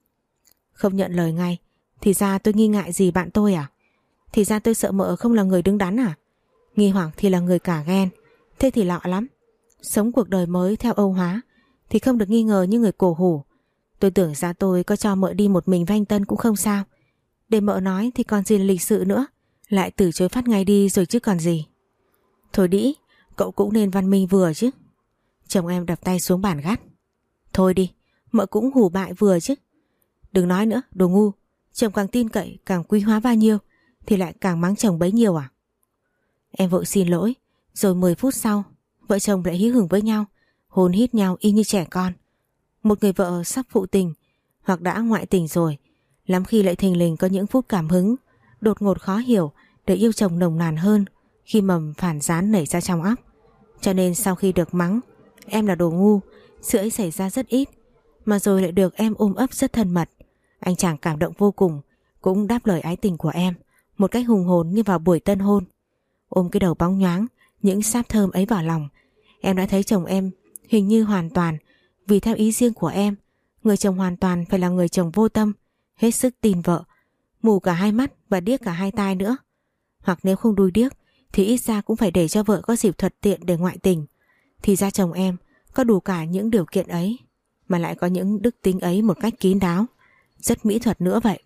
Không nhận lời ngay thì ra tôi nghi ngại gì bạn tôi à? Thì ra tôi sợ mợ không là người đứng đắn à? Nghi hoặc thì là người cả ghen. Thế thì lạ lắm. Sống cuộc đời mới theo Âu hóa thì không được nghi ngờ như người cổ hủ. Tôi tưởng ra tôi có cho mợ đi một mình với anh Tân cũng không sao. Để mợ nói thì còn gì là lịch sự nữa. Lại từ chối phát ngay đi rồi chứ còn gì. Thôi đĩ, cậu cũng nên văn minh vừa chứ. Chồng em đập tay xuống bàn gắt. Thôi đi, mợ cũng hủ bại vừa chứ. Đừng nói nữa, đồ ngu. Chồng càng tin cậy, càng quý hóa bao nhiêu thì lại càng mắng chồng bấy nhiêu à? Em vội xin lỗi. Rồi 10 phút sau, vợ chồng lại hí hửng với nhau, hôn hít nhau y như trẻ con. Một người vợ sắp phụ tình hoặc đã ngoại tình rồi, lắm khi lại thình lình có những phút cảm hứng đột ngột khó hiểu để yêu chồng nồng nàn hơn khi mầm phản gián nảy ra trong óc. Cho nên sau khi được mắng em là đồ ngu, sự ấy xảy ra rất ít, mà rồi lại được em ôm ấp rất thân mật. Anh chàng cảm động vô cùng, cũng đáp lời ái tình của em một cách hùng hồn như vào buổi tân hôn. Ôm cái đầu bóng nhoáng, những sáp thơm ấy vào lòng, em đã thấy chồng em hình như hoàn toàn vì theo ý riêng của em. Người chồng hoàn toàn phải là người chồng vô tâm, hết sức tin vợ, mù cả hai mắt và điếc cả hai tai nữa. Hoặc nếu không đuôi điếc thì ít ra cũng phải để cho vợ có dịp thuận tiện để ngoại tình. Thì ra chồng em có đủ cả những điều kiện ấy, mà lại có những đức tính ấy một cách kín đáo, rất mỹ thuật nữa vậy.